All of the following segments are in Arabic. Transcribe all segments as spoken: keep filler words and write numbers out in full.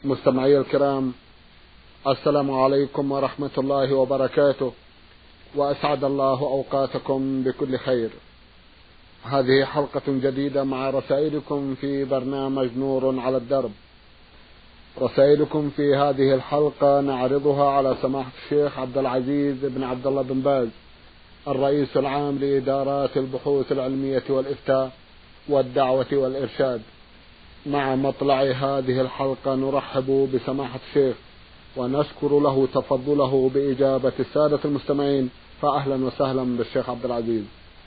مستمعي الكرام، السلام عليكم ورحمة الله وبركاته، وأسعد الله أوقاتكم بكل خير. هذه حلقة جديدة مع رسائلكم في برنامج نور على الدرب. رسائلكم في هذه الحلقة نعرضها على سماحة الشيخ عبد العزيز بن عبد الله بن باز، الرئيس العام لإدارات البحوث العلمية والإفتاء والدعوة والإرشاد. مع مطلع هذه الحلقة نرحب بسماحة الشيخ ونشكر له تفضله بإجابة السادة المستمعين، فأهلا وسهلا بالشيخ عبد العزيز.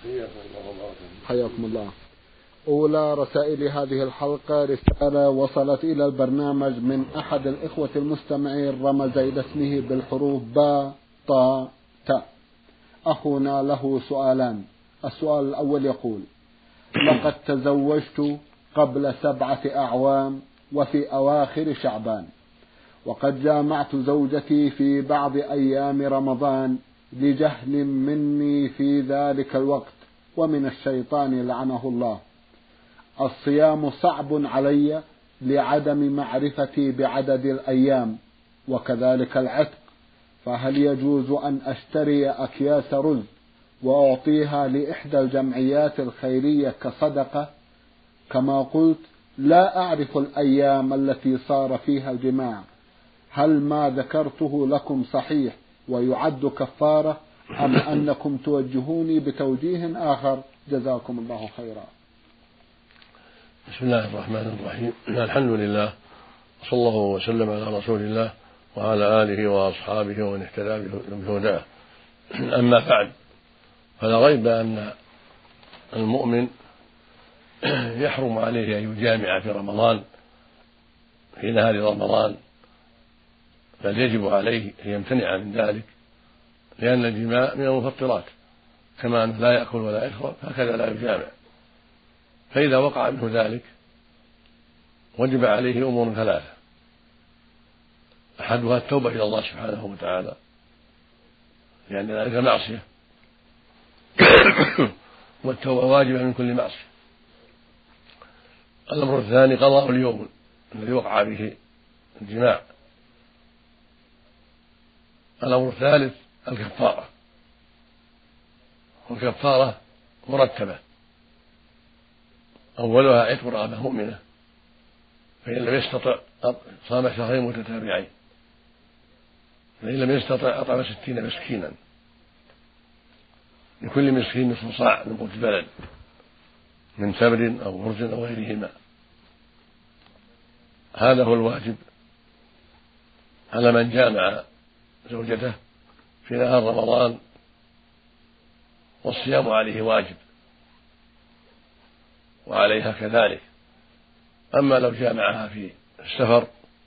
حياكم الله. أولى رسائل هذه الحلقة رسالة وصلت إلى البرنامج من أحد الإخوة المستمعين، رمز إلى اسمه بالحروف با طا تا. أخونا له سؤالان. السؤال الأول يقول: لقد تزوجت قبل سبعة أعوام وفي أواخر شعبان، وقد جامعت زوجتي في بعض أيام رمضان لجهل مني في ذلك الوقت ومن الشيطان لعنه الله. الصيام صعب علي لعدم معرفتي بعدد الأيام، وكذلك العتق، فهل يجوز أن أشتري أكياس رز وأعطيها لإحدى الجمعيات الخيرية كصدقة؟ كما قلت لا أعرف الأيام التي صار فيها الجماع، هل ما ذكرته لكم صحيح ويعد كفارة أم أنكم توجهوني بتوجيه آخر؟ جزاكم الله خيرا. بسم الله الرحمن الرحيم. الحمد لله، صلى الله وسلم على رسول الله وعلى آله وأصحابه ومن اهتدى بهداه. أما بعد، فلا ريب أن المؤمن يحرم عليه أن يجامع في رمضان في نهار رمضان، بل يجب عليه أن يمتنع من ذلك، لأن الجماع من المفطرات، كما أنه لا يأكل ولا يشرب هكذا لا يجامع. فإذا وقع منه ذلك وجب عليه أمور ثلاثة: أحدها التوبة إلى الله سبحانه وتعالى، لأن ذلك معصية والتوبة واجبة من كل معصية. الأمر الثاني قضاء اليوم الذي وقع به الجماع. الأمر الثالث الكفارة، والكفارة مرتبة: أولها عتق رقبة مؤمنة، فإن لم يستطع صام شهرين متتابعين، فإن لم يستطع أطعم ستين مسكينا، لكل مسكين نصف صاع من قوت البلد من تمر أو برز أو غيرهما. هذا هو الواجب على من جامع زوجته في نهار رمضان، والصيام عليه واجب وعليها كذلك. أما لو جامعها في السفر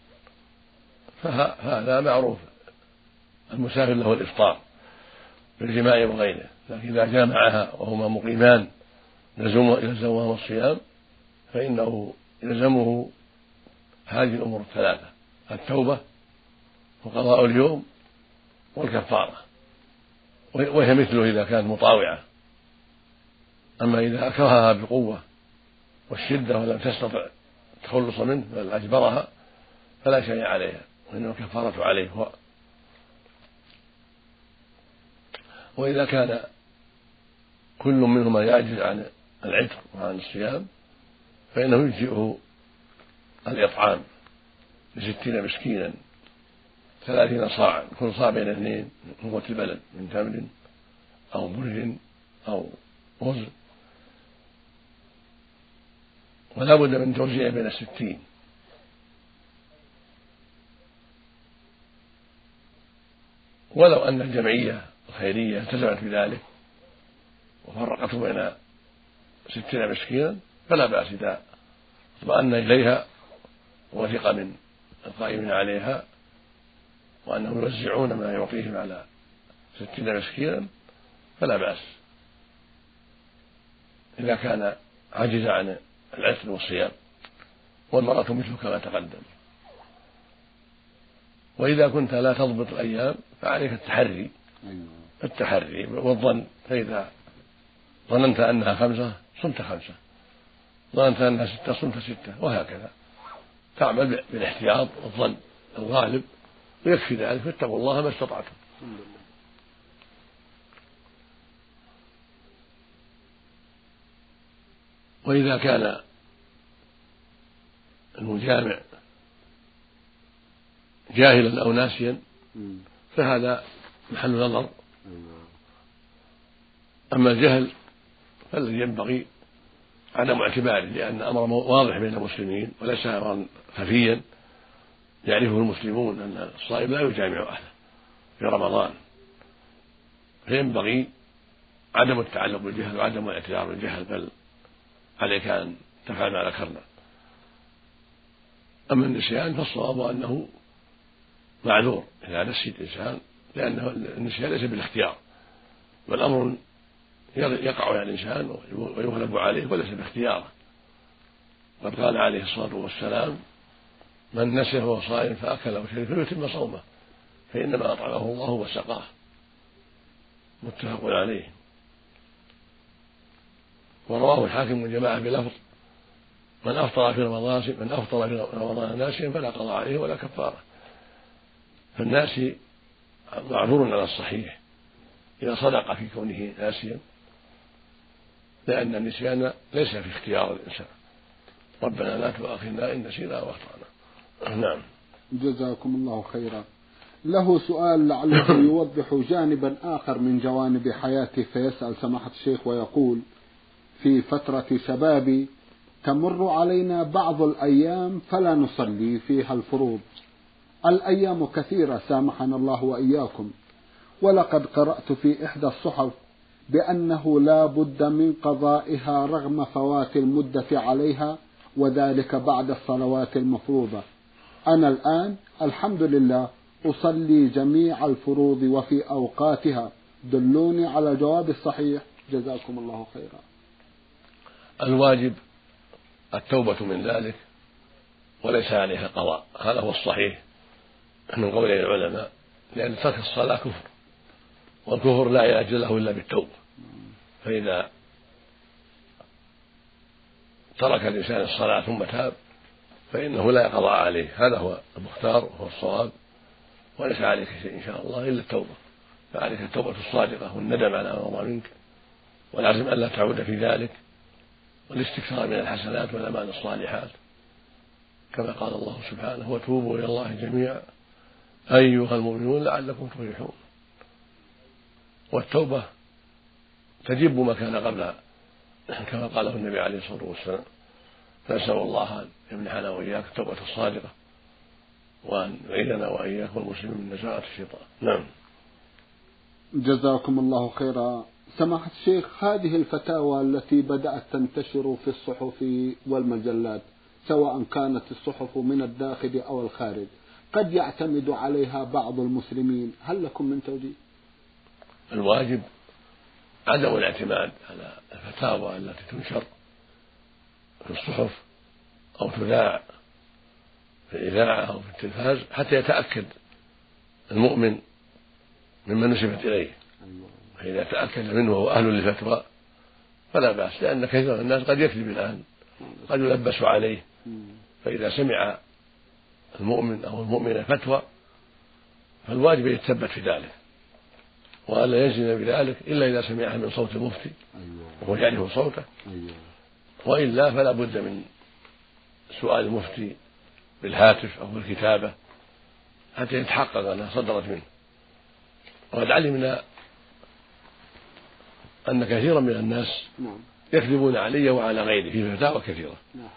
فهذا معروف، المسافر له الإفطار بالجماع وغيره، لكن إذا جامعها وهما مقيمان يلزمهما الصيام فإنه يلزمه هذه الأمور الثلاثة: التوبة وقضاء اليوم والكفارة، وهي مثله إذا كانت مطاوعة. أما إذا أكرهها بقوة والشدة ولم تستطع التخلص منه بل أجبرها فلا شيء عليها، وإنما الكفارة عليه هو. وإذا كان كل منهما يعجز عن العتق وعن الصيام فإنه يجزئه الإطعام لستين مسكينا ثلاثين صاعا، كل صاع بين اثنين من قوت البلد من تمر أو برج أو رز، ولا بد من توزيع بين الستين. ولو أن الجمعية الخيرية التزمت بذلك وفرقته بين ستين مسكينا فلا بأس إذا اطمأن إليها ووثق من القائمين عليها وأنهم يوزعون ما يعطيهم على ستين مسكينا فلا بأس، إذا كان عجز عن العتق والصيام، والمرأة مثل كما تقدم. وإذا كنت لا تضبط الأيام فعليك التحري التحري والظن، فإذا ظننت أنها خمسة صمت خمسة، ظننت أنها ستة صمت ستة، وهكذا تعمل بالاحتياط والظن الغالب، ويكفي ذلك، فاتقوا الله ما استطعتم. وإذا كان المجامع جاهلا أو ناسيا فهذا محل نظر. أما الجهل فالذي ينبغي عدم اعتباره، لأن أمر واضح بين المسلمين وليس أمرا خفيا يعرفه المسلمون أن الصائم لا يجامع أهله في رمضان، فينبغي عدم التعلق بالجهل وعدم الاعتذار بالجهل، بل عليك أن تفعل ما ذكرنا. أما النسيان فالصواب أنه معذور إذا نسي الإنسان، لأنه النسيان ليس بالاختيار، بل أمر يقع على الإنسان ويغلب عليه وليس باختياره. قد قال عليه الصلاة والسلام: من نسي وهو صائم فأكل أو شرب فليتم صومه فإنما أطعمه الله وسقاه. متفق عليه. ورواه الحاكم من جماعة بلفظ: من أفطر في رمضان من أفطر في رمضان ناسيا فلا قضاء عليه ولا كفارة. فالناسي معذور على الصحيح إذا صدق في كونه ناسيا، لأن النسيان ليس في اختيار الإنسان. ربنا لا تؤاخذنا إن نسينا أو أخطأنا. نعم. جزاكم الله خيرا. له سؤال لعله يوضح جانبا آخر من جوانب حياته، فيسأل سماحة الشيخ ويقول: في فترة شبابي تمر علينا بعض الأيام فلا نصلي فيها الفروض. الأيام كثيرة سامحنا الله وإياكم، ولقد قرأت في إحدى الصحف بأنه لا بد من قضائها رغم فوات المدة عليها، وذلك بعد الصلوات المفروضة. أنا الآن الحمد لله أصلي جميع الفروض وفي أوقاتها، دلوني على الجواب الصحيح جزاكم الله خيرا. الواجب التوبة من ذلك وليس عليها قضاء، هذا هو الصحيح من قول العلماء، لأن ترك الصلاة كفر، والكفر لا علاج له إلا بالتوبة. فإذا ترك الإنسان الصلاة ثم تاب فإنه لا قضاء عليه، هذا هو المختار وهو الصواب، وليس عليك شيء إن شاء الله إلا التوبة. فعليك التوبة الصادقة والندم على ما مضى منك، والعزم ألا تعود في ذلك، والاستكثار من الحسنات والأعمال الصالحات، كما قال الله سبحانه: وتوبوا إلى الله جميعا أيها المؤمنون لعلكم تفلحون. والتوبة تجب ما كان قبلها، كما قاله النبي عليه الصلاة والسلام. فنسأل الله أن يمنحنا وإياك التوبة الصادقة، وأن يعيذنا وإياك والمسلمين من نزاعة الشيطان. نعم. جزاكم الله خيرا. سماحة الشيخ، هذه الفتاوى التي بدأت تنتشر في الصحف والمجلات، سواء كانت الصحف من الداخل أو الخارج، قد يعتمد عليها بعض المسلمين، هل لكم من توجيه؟ الواجب عدم الاعتماد على الفتاوى التي تنشر في الصحف أو تذاع في الإذاعة أو في التلفاز حتى يتأكد المؤمن ممن نسبت إليه. فإذا تأكد منه وهو أهل للفتوى فلا بأس، لأن كثير من الناس قد يكذب الآن، قد يلبس عليه. فإذا سمع المؤمن أو المؤمنة فتوى فالواجب يتثبت في ذلك، وألا يزن بذلك إلا إذا سمعها من صوت المفتي وهو يعرف صوته، وإلا فلا بد من سؤال المفتي بالهاتف أو بالكتابة حتى يتحقق أنها صدرت منه. وقد علمنا أن كثيرا من الناس يكذبون علي وعلى غيري في فتاوى كثيرة،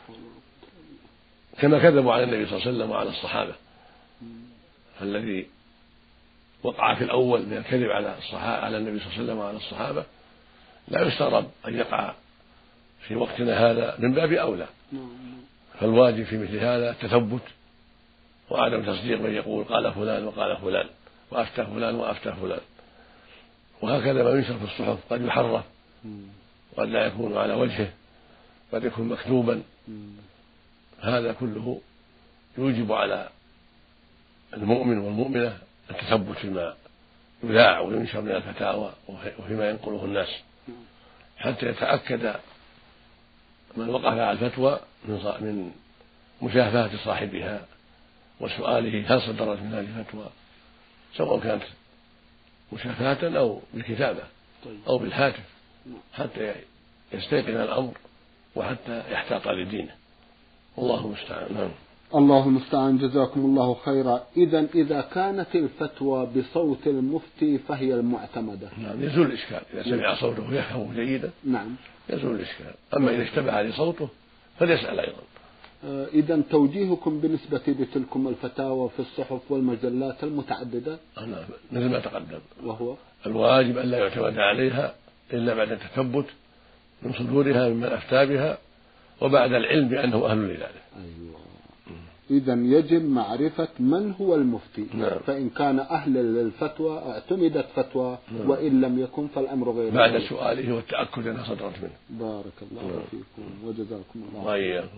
كما كذبوا على النبي صلى الله عليه وسلم وعلى الصحابة. فالذي وقع في الأول من الكذب على الصحابة على النبي صلى الله عليه وسلم وعلى الصحابة لا يستغرب أن يقع في وقتنا هذا من باب أولى. فالواجب في مثل هذا التثبت وعدم تصديق من يقول قال فلان وقال فلان وأفتى فلان وأفتى فلان. وهكذا ما ينشر في الصحف قد يحرف، قد لا يكون على وجهه، قد يكون مكتوبا. هذا كله يوجب على المؤمن والمؤمنة التثبت فيما يذاع وينشر من الفتاوى وفيما ينقله الناس، حتى يتأكد من وقع على الفتوى من مشافهة صاحبها وسؤاله هل صدرت من هذه الفتوى، سواء كانت مشافهة أو بالكتابة أو بالهاتف، حتى يستيقن الأمر وحتى يحتاط لدينه. والله المستعان. نعم. الله المستعان. جزاكم الله خيرا. إذا إذا كانت الفتوى بصوت المفتي فهي المعتمدة. نعم، يزول الإشكال إذا سمع صوته يفهم جيدا. نعم، يزول الإشكال. أما إذا اشتبه لصوته فليسأل أيضا. إذا توجيهكم بالنسبة لتلكم الفتاوى في الصحف والمجلات المتعددة؟ نعم، مثل ما تقدم، وهو الواجب أن لا يعتمد عليها إلا بعد التثبت من صدورها ممن أفتى بها وبعد العلم بأنه أهل لذلك. أيوة. إذا يجب معرفة من هو المفتي. نعم. فإن كان أهلا للفتوى اعتمدت فتوى. نعم. وإن لم يكن فالأمر غير بعد ذلك. سؤاله والتأكد أنها صدرت منه. بارك الله نعم. فيكم وجزاكم الله. وإياكم.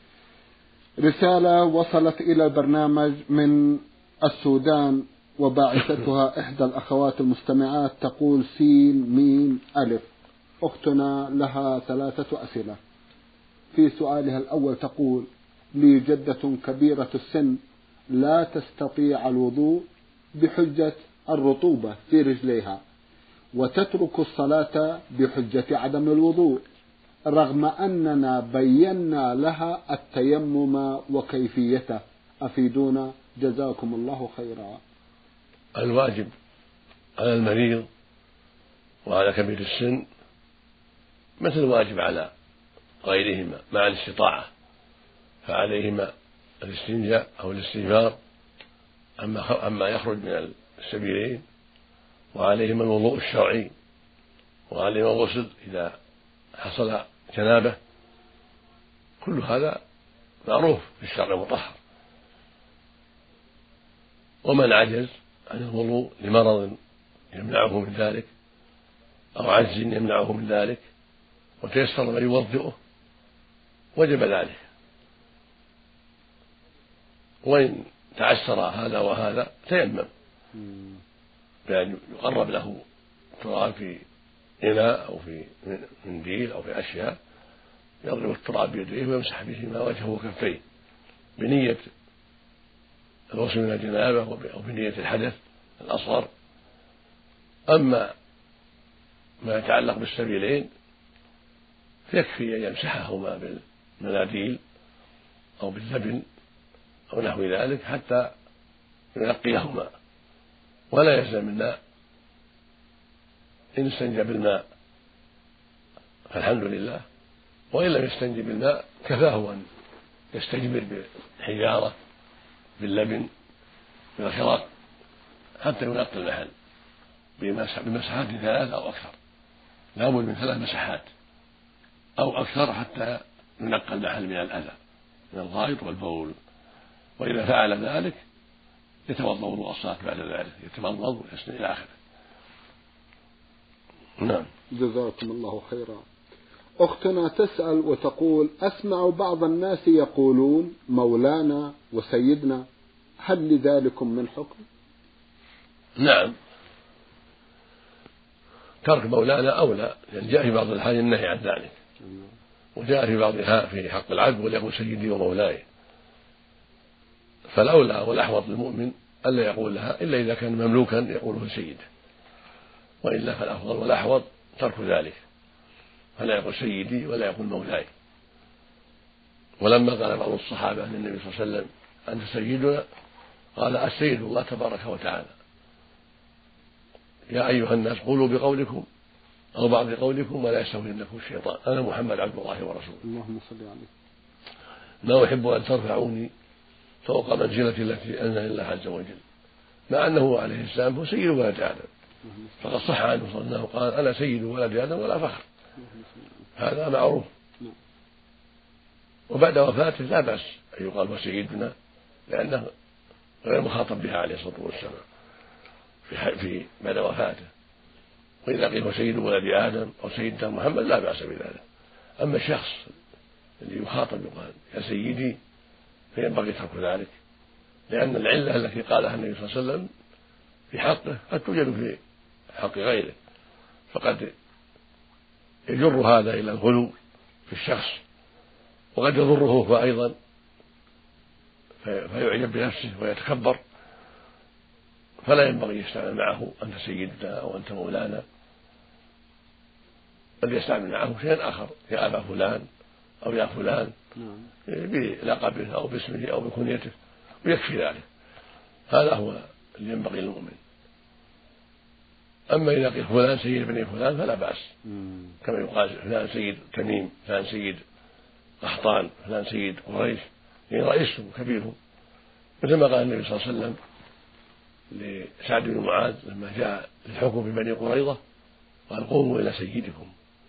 رسالة وصلت إلى البرنامج من السودان وباعثتها إحدى الأخوات المستمعات، تقول سين ميم ألف. أختنا لها ثلاثة أسئلة. في سؤالها الأول تقول: لي جدة كبيرة السن لا تستطيع الوضوء بحجة الرطوبة في رجليها، وتترك الصلاة بحجة عدم الوضوء، رغم أننا بينا لها التيمم وكيفيته، أفيدونا جزاكم الله خيرا. الواجب على المريض وعلى كبير السن مثل الواجب على غيرهما مع الاستطاعة، فعليهما الاستنجاء أو الاستغفار عما يخرج من السبيلين، وعليهما الوضوء الشرعي، وعليهما الغسل إذا حصل جنابه. كل هذا معروف في الشرع المطهر. ومن عجز عن الوضوء لمرض يمنعه من ذلك أو عجز يمنعه من ذلك وتيسر من يوضئه وجب ذلك. وإن تعسر هذا وهذا تيمم بأن يقرب له تراب في إناء أو في منديل أو في أشياء، يضرب التراب بيديه ويمسح بهما وجهه وكفيه بنية الغسل من الجنابة أو بنية الحدث الأصغر. أما ما يتعلق بالسبيلين فيكفي أن يمسحهما بالمناديل أو باللبن أو نحو ذلك حتى ينقيهما، ولا يلزم الماء. إن استنجى بالماء فالحمد لله، وإن لم يستنجي بالماء كفاه أن يستجمر بالحجارة باللبن بالخراق حتى ينقي المحل بمسحات ثلاث أو أكثر. لابد من ثلاث مسحات أو أكثر حتى ينقى المحل من الأذى من الغائط والبول. وإذا فعل ذلك يتوضأ وضوء الصلاة بعد ذلك، يتمضمض ويسنى إلى آخره. نعم. جزاكم الله خيرا. أختنا تسأل وتقول: أسمع بعض الناس يقولون مولانا وسيدنا، هل لذلكم من حكم؟ نعم، ترك مولانا أولى، لأن جاء في بعض الحال النهي عن ذلك، وجاء في بعضها في حق العبد وليقول سيدي ومولاي، فالأولى والأحوط للمؤمن ألا يقول لها إلا إذا كان مملوكا يقوله سيده، وإلا فالأفضل والأحوط ترك ذلك، فلا يقول سيدي ولا يقول مولاي. ولما قال بعض الصحابة للنبي صلى الله عليه وسلم أنت سيدنا، قال السيد الله تبارك وتعالى، يا أيها الناس قولوا بقولكم أو بعض قولكم ولا يستهوينكم الشيطان، أنا محمد عبد الله ورسوله. اللهم صل عليه. ما أحب أن ترفعوني فوق منزلتي التي أنزل الله عز وجل، مع أنه عليه السلام هو سيد ولد آدم، فقد صح عنه صلى الله عليه وسلم قال أنا سيد ولد آدم ولا فخر، هذا معروف. وبعد وفاته لا بأس أن يقال وسيدنا، لأنه غير مخاطب بها عليه الصلاة والسلام في, في بعد وفاته. وإذا قيل سيد ولد آدم أو سيدنا محمد لا بأس بذلك. أما الشخص الذي يخاطب يقال يا سيدي فينبغي ترك ذلك، لأن العلة التي قالها النبي صلى الله عليه وسلم في حقه قد توجد في حق غيره، فقد يجر هذا إلى الغلو في الشخص، وقد يضره هو أيضا فيعجب بنفسه ويتكبر، فلا ينبغي يستعمل معه أنت سيدنا أو أنت مولانا، بل يستعمل معه شيئا آخر، يا أبا فلان أو يا فلان بلقبه أو باسمه أو بكنيته، ويكفي ذلك. هذا هو اللي ينبغي للمؤمن. أما إذا قيل فلان سيد بني فلان فلا بأس، كما يقال فلان سيد تميم، فلان سيد قحطان، فلان سيد قريش، يعني رئيسهم كبيرهم، مثل ما قال النبي صلى الله عليه وسلم لسعد بن معاذ لما جاء للحكم في بني قريظة قال قوموا إلى سيدكم.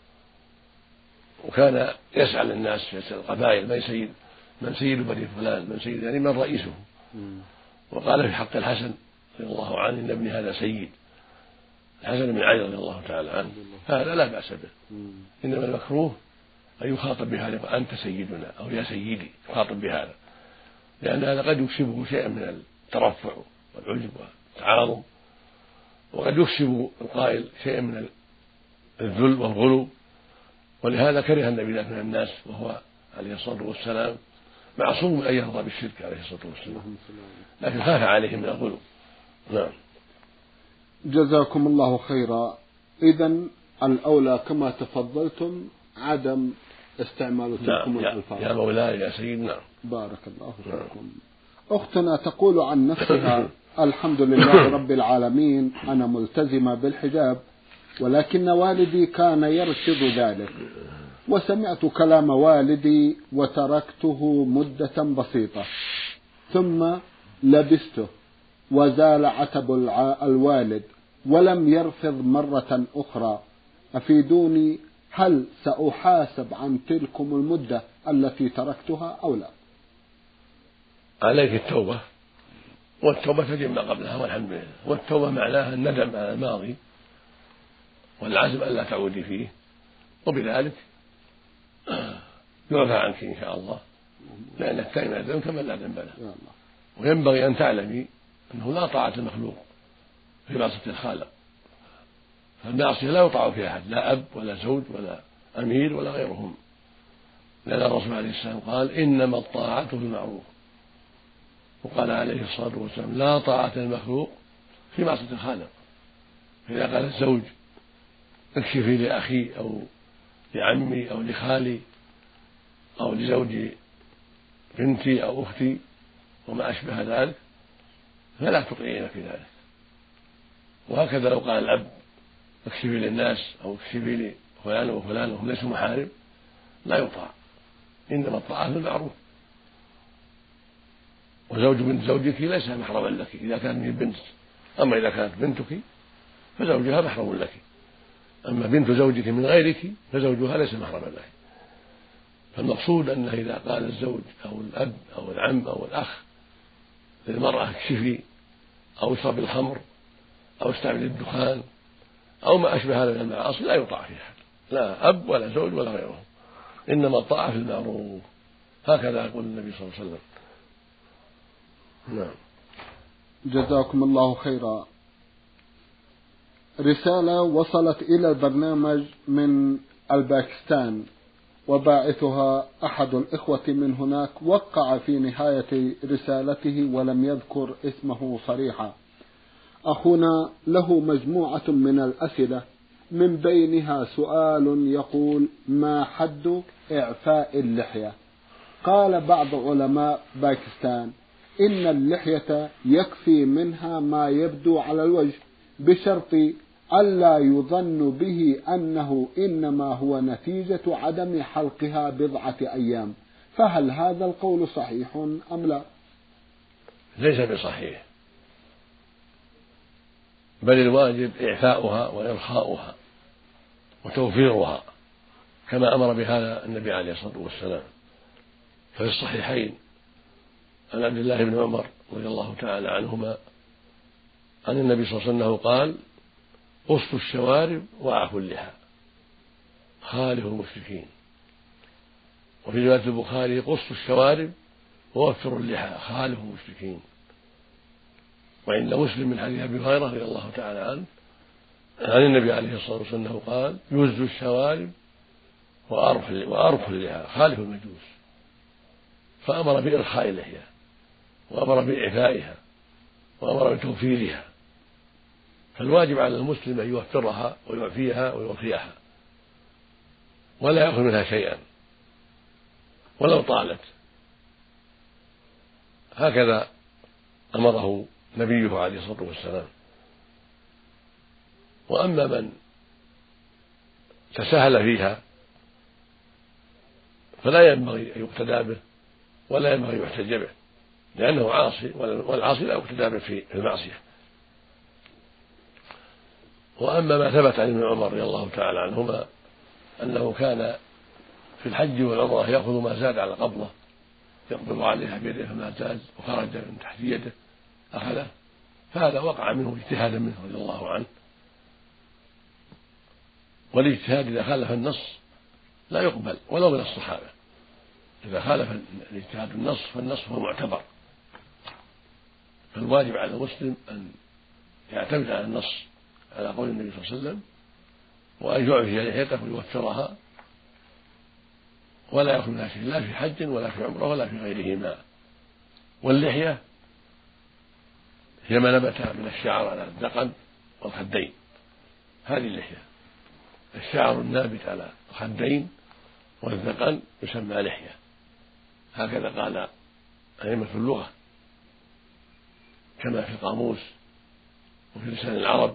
وكان يسأل الناس، يسأل القبائل من سيد من سيد بني فلان، من سيد يعني من رئيسه. وقال في حق الحسن رضي الله عنه إن ابني هذا سيد، الحسن بن علي رضي الله تعالى عنه، هذا لا بأس به. إنما المكروه أن يخاطب بهذا أنت سيدنا أو يا سيدي، يخاطب بهذا، لأن هذا قد يكسبه شيئا من الترفع والعجب والتعاظم، وقد يكسب القائل شيئا من الذل والغلو. ولهذا كره النبي ذلك من الناس، وهو عليه الصلاة والسلام معصوم أن يرضى بالشرك عليه الصلاة والسلام، لكن خاف عليه من الغلو. نعم. جزاكم الله خيرا. إذن الأولى كما تفضلتم عدم استعمال تلكم الألفاظ. يا مولاي يا سيدنا. بارك الله فيكم. أختنا تقول عن نفسها الحمد لله رب العالمين، أنا ملتزمة بالحجاب، ولكن والدي كان يرفض ذلك، وسمعت كلام والدي وتركته مدة بسيطة، ثم لبسته وزال عتب الوالد ولم يرفض مرة أخرى، أفيدوني، هل سأحاسب عن تلكم المدة التي تركتها أو لا؟ عليك التوبة، والتوبة تجب ما قبلها والحمد لله. والتوبة معناها الندم على الماضي والعزم ألا تعودي فيه، وبذلك يعفى عنك إن شاء الله، لأن التائب يندم كمن لا ذنب له. وينبغي أن تعلمي أنه لا طاعة المخلوق في معصية الخالق، فالمعصية لا يطاع فيها أحد، لا أب ولا زوج ولا أمير ولا غيرهم، لأن الرسول عليه السلام قال إنما الطاعة في المعروف، وقال عليه الصلاة والسلام لا طاعة المخلوق في معصية الخالق. فإذا قال الزوج اكشفي لأخي أو لعمي أو لخالي أو لزوج بنتي أو أختي وما أشبه ذلك، فلا تطيعين في ذلك. وهكذا لو قال الأب اكشفي للناس أو اكشفي لفلان وفلان وهم ليسوا محارم، لا يطاع، إنما الطاعة في المعروف. وزوج بنت زوجك ليس محرما لك إذا كانت من بنت، أما إذا كانت بنتك فزوجها محرم لك، أما بنت زوجك من غيرك فزوجها ليس محرما لك. فالمقصود أنه إذا قال الزوج أو الأب أو العم أو الأخ للمرأة اكشفي أو اشرب الخمر أو استعمل الدخان أو ما أشبه هذا من المعاصي، لا يطاع فيها أحد، لا أب ولا زوج ولا غيره، إنما الطاعة في المعروف. هكذا يقول النبي صلى الله عليه وسلم. نعم. جزاكم الله خيرا. رسالة وصلت إلى البرنامج من الباكستان، وباعثها أحد الإخوة من هناك، وقع في نهاية رسالته ولم يذكر اسمه صريحا. أخونا له مجموعة من الأسئلة، من بينها سؤال يقول: ما حد إعفاء اللحية؟ قال بعض علماء باكستان إن اللحية يكفي منها ما يبدو على الوجه، بشرط ألا يظن به أنه إنما هو نتيجة عدم حلقها بضعة أيام، فهل هذا القول صحيح أم لا؟ ليس بصحيح، بل الواجب إعفاؤها وإرخاؤها وتوفيرها، كما أمر بهذا النبي عليه الصلاة والسلام. ففي الصحيحين عن عبد الله بن عمر رضي الله تعالى عنهما عن النبي صلى الله عليه وسلم قال: قصوا الشوارب وأعفوا اللحى خالفوا المشركين. وفي رواية البخاري: قصوا الشوارب ووفروا اللحى خالفوا المشركين. وعند مسلم من حديث أبي هريرة رضي الله تعالى عنه عن النبي عليه الصلاة والسلام قال: يزوا الشوارب وأرخوا اللحى خالفوا المجوس. فأمر بإرخاء اللحية وأمر بإعفائها وأمر بتوفيرها، فالواجب على المسلم أن يوفرها ويعفيها ويوفيها ولا يأخذ منها شيئا ولو طالت. هكذا أمره نبيه عليه الصلاة والسلام. وأما من تساهل فيها فلا ينبغي أن يقتدى به ولا ينبغي أن يحتج به، لأنه عاصي، والعاصي لا يقتدى به في المعصية. وأما ما ثبت عن ابن عمر رضي الله تعالى عنهما أنه كان في الحج والعمرة يأخذ ما زاد على قبضة، يقبض عليها بيده فما زاد وخرج من تحت يده أخذه، فهذا وقع منه اجتهادا منه رضي الله عنه. والاجتهاد إذا خالف النص لا يقبل ولو من الصحابة. إذا خالف الاجتهاد النص فالنص هو معتبر، فالواجب على المسلم أن يعتمد على النص على قول النبي صلى الله عليه وسلم، وأن يعفي لحيته ويوفرها ولا يأخذ منها شيء لا في حج ولا في عمرة ولا في غيرهما. واللحية هي ما نبت من الشعر على الذقن والخدين، هذه اللحية. الشعر النابت على الخدين والذقن يسمى لحية، هكذا قال أئمة اللغة كما في القاموس وفي لسان العرب.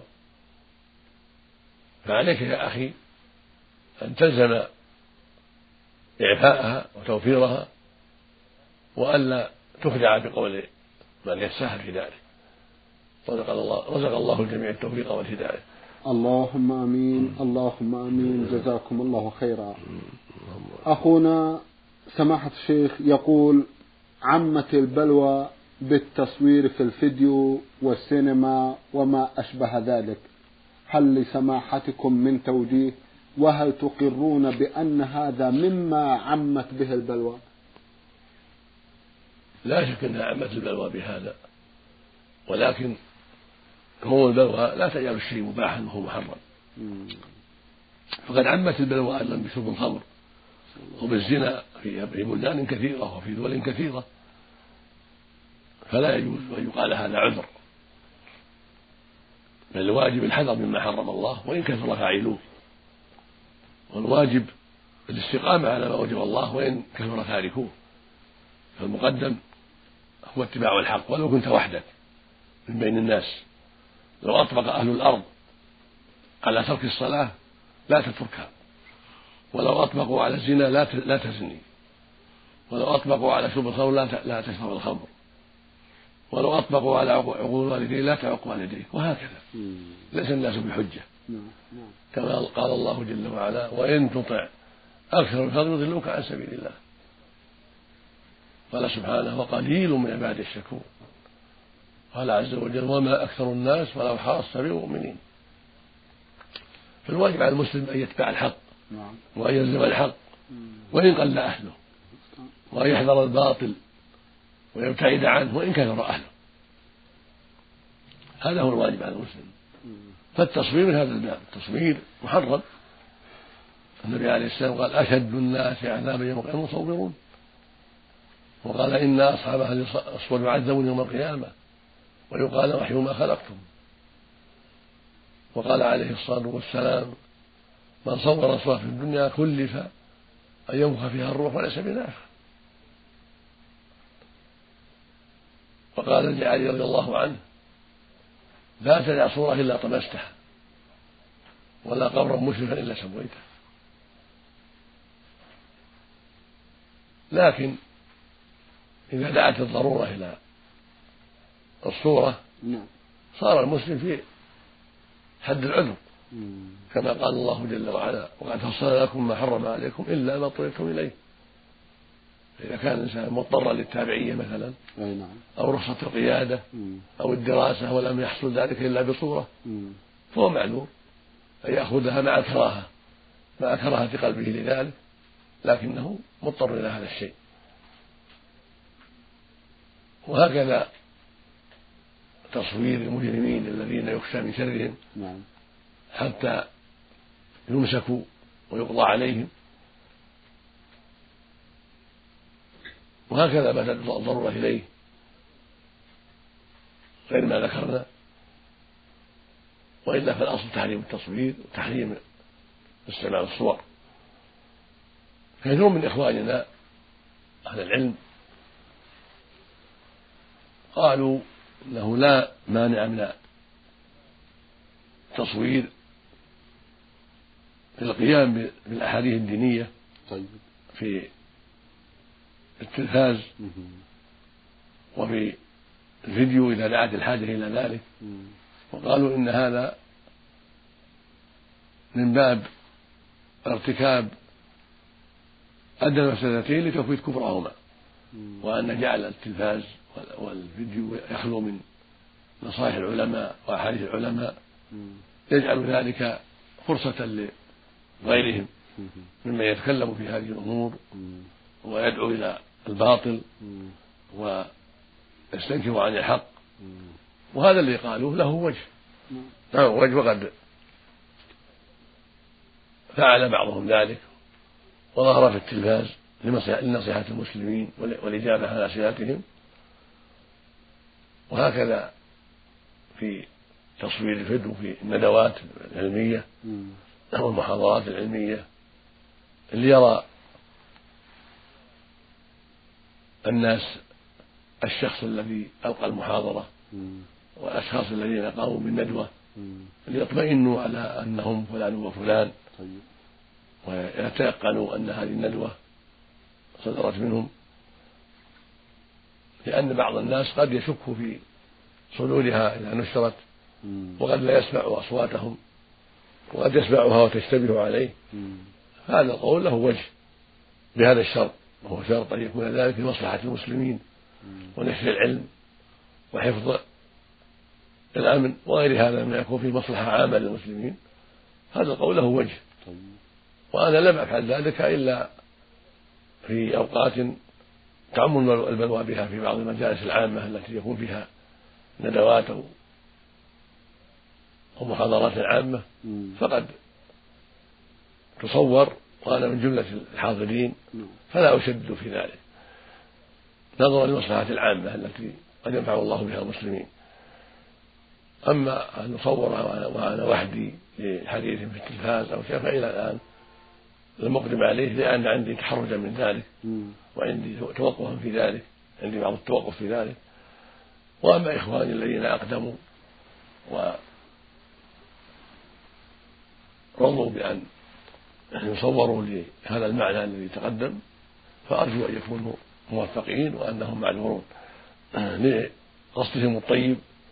فعليك يا أخي أن تلزم إعفاءها وتوفيرها وألا تخدع بقول من يتساهل في ذلك. رزق الله رزق الله الجميع التوفيق والهداية. اللهم آمين اللهم آمين. جزاكم الله خيرا. أخونا سماحة الشيخ يقول: عمت البلوى بالتصوير في الفيديو والسينما وما أشبه ذلك، هل لسماحتكم من توجيه؟ وهل تقرون بأن هذا مما عمت به البلوى؟ لا شك أنها عمت البلوى بهذا، ولكن عموم البلوى لا تجعل الشيء مباحا وهو محرم. فقد عمت البلوى أيضا بشرب الخمر وبالزنا في بلدان كثيرة وفي دول كثيرة، فلا يجوز أن يقال هذا عذر، بل الواجب الحذر مما حرم الله وإن كثر فاعلوه، والواجب الاستقامة على ما وجب الله وإن كثر تاركوه. فالمقدم هو اتباع الحق ولو كنت وحدك من بين الناس. لو أطبق أهل الأرض على ترك الصلاة لا تتركها، ولو أطبقوا على الزنا لا تزني، ولو أطبقوا على شرب الخمر لا تشرب الخمر، ولو أطبقوا على عقول والديه لا تعق والديك، وهكذا. ليس الناس بحجة، كما قال الله جل وعلا: وإن تطع أكثر الفضل يضلوك عن سبيل الله. قال سبحانه: وقليل من عباد الشكور. قال عز وجل: وما أكثر الناس ولو حرصت بمؤمنين. فالواجب على المسلم أن يتبع الحق وأن يلزم الحق وإن قل أهله، وأن يحذر الباطل ويبتعد عنه وإن كثر أهله. هذا هو الواجب على المسلم. فالتصوير من هذا الباب، التصوير محرم. النبي عليه السلام قال: أشد الناس عذابا يوم القيامة المصورون، وقال: إن أصحاب هذه الصور يعذبون يوم القيامة ويقال: وحيوا ما خلقتم. وقال عليه الصلاة والسلام: من صور صورة في الدنيا كلف أن ينفخ فيها الروح وليس بنافخ. وقال لعلي رضي الله عنه: لا تدع صورة إلا طمستها، ولا قبرا مشرفا إلا سويته. لكن إذا دعت الضرورة إلى الصورة صار المسلم في حد العذر، كما قال الله جل وعلا: وقد فصل لكم ما حرم عليكم إلا ما اضطررتم إليه. إذا كان الإنسان مضطرا للتابعية مثلا أو رخصة القيادة أو الدراسة ولم يحصل ذلك إلا بصورة فهو معذور أن يأخذها مع الكراهة مع كراهة قلبه لذلك، لكنه مضطر إلى هذا الشيء. وهكذا تصوير المجرمين الذين يخشى من شرهم حتى يمسكوا ويقضى عليهم، وهكذا ما تدعو الضرورة إليه غير ما ذكرنا، وإلا فالأصل تحريم التصوير وتحريم استعمال الصور. كثير من إخواننا أهل العلم قالوا أنه لا مانع من التصوير في القيام بالأحاديث الدينية في التلفاز وفي الفيديو إذا دعت الحاجة إلى ذلك، وقالوا إن هذا من باب ارتكاب أدنى المفسدتين لتفويت كفرهما، وأن جعل التلفاز والفيديو يخلو من نصائح العلماء وأحاديث العلماء يجعل ذلك فرصة لغيرهم ممن يتكلم في هذه الأمور ويدعو إلى الباطل ويستنكر عن الحق، وهذا اللي قالوه له وجه له وجه وقد فعل بعضهم ذلك وظهر في التلفاز لنصيحة المسلمين والإجابة على أسئلتهم، وهكذا في تصوير الفيديو في الندوات العلمية أو المحاضرات العلمية. اللي يرى الناس الشخص الذي ألقى المحاضرة والأشخاص الذين قاموا بالندوة ليطمئنوا على أنهم فلان وفلان، ويتيقنوا أن هذه الندوة صدرت منهم، لأن بعض الناس قد يشك في صدورها إذا نشرت، وقد لا يسمع أصواتهم، وقد يسمعها وتشتبه عليه. هذا القول له وجه بهذا الشرط، وهو شرط أن يكون ذلك لمصلحة المسلمين ونشر العلم وحفظ الأمن وغير هذا مما يكون فيه مصلحة عامة للمسلمين. هذا القول له وجه، وأنا لم أفعل ذلك إلا في أوقات تعم البلوى بها في بعض المجالس العامة التي يكون فيها ندوات أو محاضرات عامة، فقد تصور وأنا من جملة الحاضرين فلا أشدد في ذلك نظرا للمصلحة العامة التي قد ينفع الله بها المسلمين. أما أن أصور وأنا وحدي لحديث في التلفاز أو شيء فإلى الآن لم أقدم عليه، لأن عندي تحرجا من ذلك وعندي توقفا في ذلك، عندي بعض التوقف في ذلك. وأما إخواني الذين أقدموا ورضوا بأن يصوروا لهذا المعنى الذي تقدم، فأرجو أن يكونوا موفقين وأنهم معذورون لقصدهم الطيب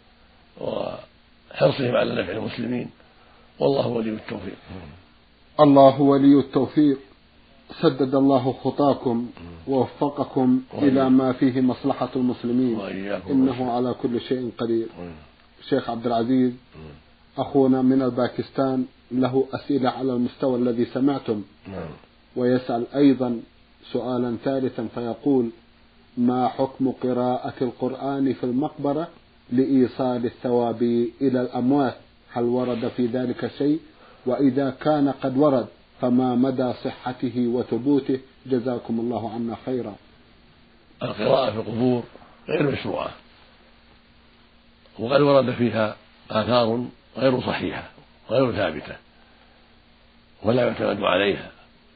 وحرصهم على نفع المسلمين، والله ولي التوفيق. الله ولي التوفيق، سدد الله خطاكم ووفقكم إلى ما فيه مصلحة المسلمين، إنه على كل شيء قدير. شيخ عبد العزيز أخونا من الباكستان له أسئلة على المستوى الذي سمعتم، ويسأل أيضا سؤالا ثالثا فيقول: ما حكم قراءة القرآن في المقبرة لإيصال الثواب إلى الأموات؟ هل ورد في ذلك شيء؟ وإذا كان قد ورد فما مدى صحته وثبوته؟ جزاكم الله عنا خيرا. القراءة في القبور غير مشروعة، وقد ورد فيها آثار غير صحيحة غير ثابتة ولا يعتمد عليها.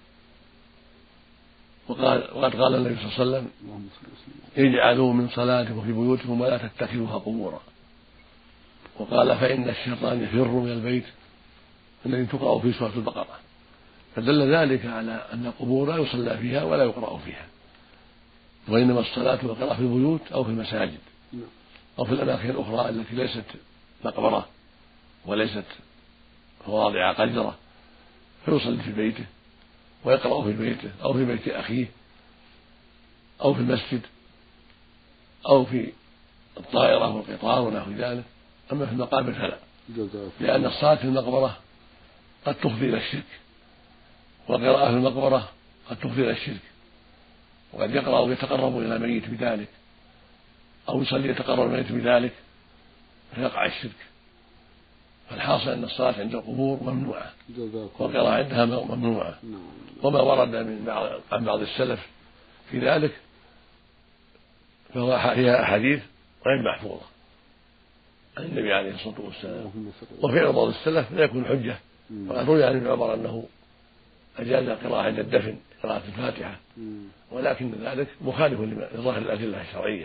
وقال وقد قال النبي صلى الله عليه وسلم: اجعلوا من صلاتكم في بيوتكم ولا تتخذوها قبورا. وقال: فإن الشيطان يفر من البيت الذي تقرأ فيه سورة البقرة. فدل ذلك على أن القبور لا يصلى فيها ولا يقرأ فيها، وإنما الصلاة والقراءة في البيوت أو في المساجد أو في الأماكن الأخرى التي ليست مقبرة وليست مواضع قذرة، فيصلي في بيته ويقرأ في بيته أو في بيت أخيه أو في المسجد أو في الطائرة والقطار ونحو ذلك. أما في المقابر فلا، لأن الصلاة في المقبرة قد تفضي إلى الشرك، والقراءة في المقبرة قد تفضي إلى الشرك، وقد يقرأ ويتقرب إلى الميت بذلك أو يصلي يتقرب الميت بذلك فيقع الشرك. فالحاصل أن الصلاة عند القبور ممنوعة والقراءة عندها ممنوعة، وما ورد من بعض عن بعض السلف في ذلك فهو فيها أحاديث غير محفوظة، عن النبي عليه الصلاة والسلام. وفعل بعض السلف لا يكون حجة، وقد روي عن ابن عمر أنه أجاز القراءة عند الدفن قراءة الفاتحة، ولكن ذلك مخالف لظاهر الأدلة الشرعية.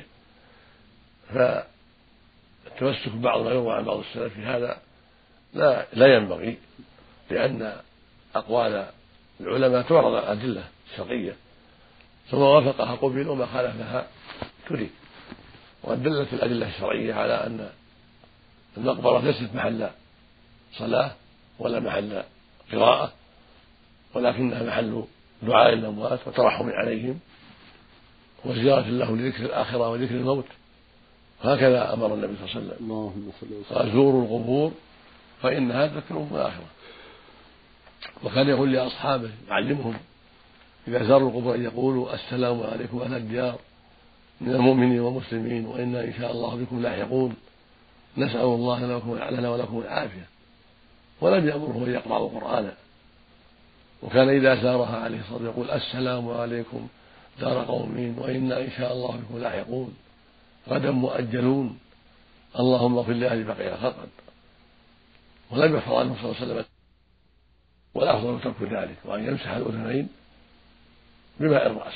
فالتمسك ببعض ما يروى عن بعض السلف في هذا لا لا ينبغي، لأن أقوال العلماء تعرض على الأدلة الشرعية، ثم وافقها قبل وما خالفها ترك. وقد دلت الأدلة الشرعية على أن المقبرة ليست محل صلاة ولا محل قراءة، ولكنها محل دعاء الأموات وترحم عليهم وزيارة له لذكر الآخرة وذكر الموت. هكذا أمر النبي صلى الله عليه وسلم: قال زوروا القبور فإنها تذكرهم الآخرة. وكان يقول لأصحابه يعلمهم إذا زاروا القبور أن يقولوا: السلام عليكم أهل الديار من المؤمنين والمسلمين، وإنا إن شاء الله بكم لاحقون، نسأل الله لنا ولكم العافية. ولم يأمرهم أن يقرأوا قرآنا. وكان إذا زارها عليه الصلاة والسلام يقول: السلام عليكم دار قوم، وإنا إن شاء الله بكم لاحقون، غدا مؤجلون، اللهم اغفر لأهل بقية خلقا. ولم يحفظ عنه صلى الله عليه وسلم. والأفضل ترك ذلك، وأن يمسح الأذنين بماء الرأس.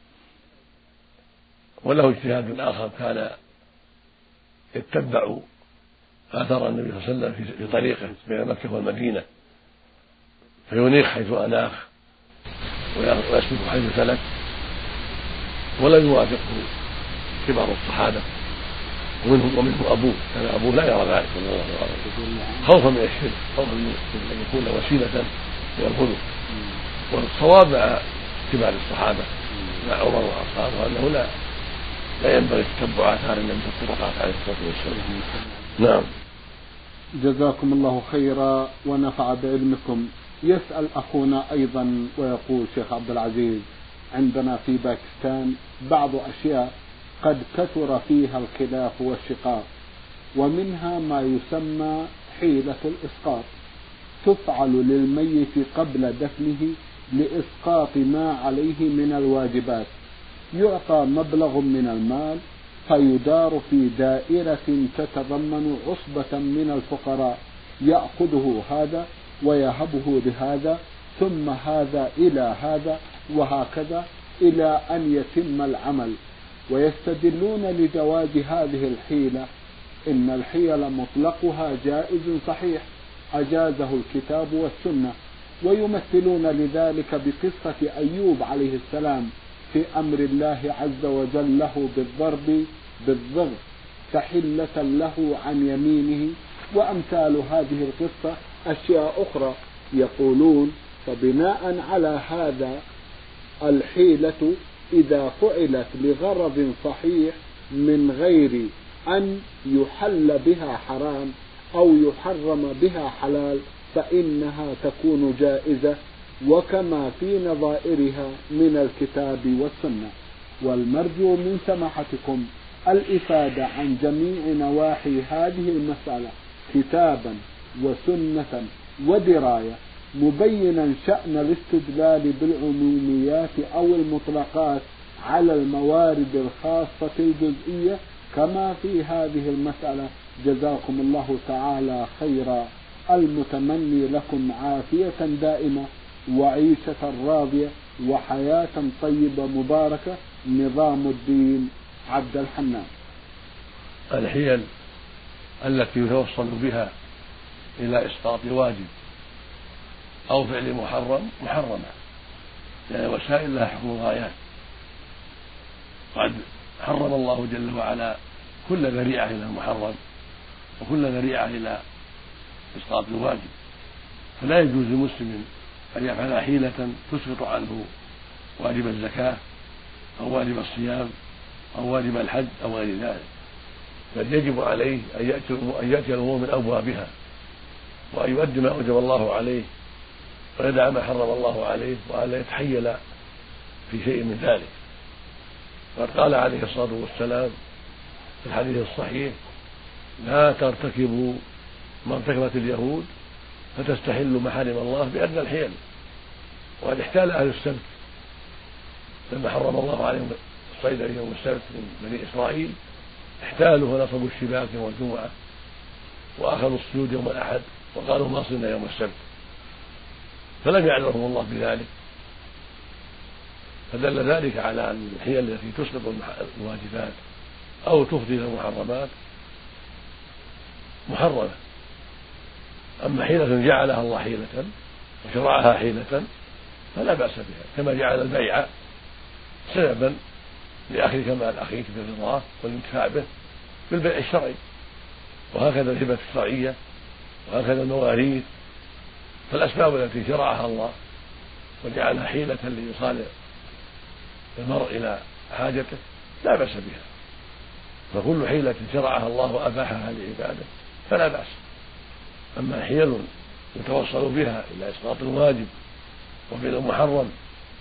وله اجتهاد آخر، كان يتبع آثار النبي صلى الله عليه وسلم في طريقه بين مكة والمدينة، فينيخ حيث أناخ ويسلك حيث سلك. ولم يوافقه كبار الصحابة، ومنهم ومنهم أبوه، كان أبوه لا يرى ذلك صلى الله عليه وسلم، خوفا من الشرك، خوفا من أن يكون وسيلة إلى الغلو. والصواب مع كبار الصحابة مع عمر وأصحابه أنه لا لا ينبغي تتبع آثار النبي في الطرقات عليه الصلاة والسلام. نعم. جزاكم الله خيرا ونفع بعلمكم. يسأل أخونا أيضا ويقول: شيخ عبد العزيز، عندنا في باكستان بعض أشياء قد كثر فيها الخلاف والشقاق، ومنها ما يسمى حيلة الإسقاط، تفعل للميت قبل دفنه لإسقاط ما عليه من الواجبات. يعطى مبلغ من المال فيدار في دائرة تتضمن عصبة من الفقراء، يأخذه هذا ويهبه لهذا، ثم هذا إلى هذا، وهكذا إلى أن يتم العمل. ويستدلون لجواز هذه الحيلة: إن الحيل مطلقها جائز صحيح أجازه الكتاب والسنة. ويمثلون لذلك بقصة أيوب عليه السلام في أمر الله عز وجل له بالضرب بالضغط كحلة له عن يمينه، وأمثال هذه القصة أشياء أخرى. يقولون: فبناء على هذا الحيلة إذا فعلت لغرض صحيح من غير أن يحل بها حرام أو يحرم بها حلال فإنها تكون جائزة، وكما في نظائرها من الكتاب والسنة. والمرجو من سماحتكم الإفادة عن جميع نواحي هذه المسألة كتابا وسنة ودراية، مبينا شأن الاستدلال بالعموميات أو المطلقات على الموارد الخاصة الجزئية كما في هذه المسألة. جزاكم الله تعالى خيرا، المتمني لكم عافية دائمة وعيشة راضية وحياة طيبة مباركة. نظام الدين عبد الحنان. الحيل التي يتوصل بها إلى إسقاط واجب أو فعل محرم محرمة، يعني وسائل لها حكم الغايات. قد حرم الله جل وعلا كل ذريعة إلى المحرم وكل ذريعة إلى إسقاط الواجب، فلا يجوز لمسلم أن يفعل حيلة تسقط عنه واجب الزكاة أو واجب الصيام أو واجب الحج أو غير ذلك، بل يجب عليه أن يأتي الأمور من أبوابها وأن يؤدي ما أوجب الله عليه ويدع ما حرم الله عليه، وألا يتحيل في شيء من ذلك. وقد قال عليه الصلاة والسلام في الحديث الصحيح: لا ترتكبوا ما ارتكبت اليهود فتستحلوا محارم الله بأدنى الحيل. وقد احتال أهل السبت لما حرم الله عليهم الصيد يوم السبت من بني إسرائيل، احتالوا ونصبوا الشباك والجمعة وآخروا السجود يوم الأحد وقالوا ما صلنا يوم السبت، فلم يعذرهم الله بذلك. فدل ذلك على أن الحيل التي تسقط الواجبات أو تفضي إلى المحرمات محرمة. أما حيلة جعلها الله حيلة وشرعها حيلة فلا بأس بها، كما جعل البيع سببا لأخذ كمال أخيك برضاه والانتفاع به بالبيع الشرعي، وهكذا الهبة الشرعية، وهكذا المواريث. فالأسباب التي شرعها الله وجعلها حيلة ليصال المرء إلى حاجته لا بأس بها، فكل حيلة شرعها الله وأباحها لعباده فلا بأس. أما حيل يتوصل بها إلى إسقاط الواجب وفعل المحرم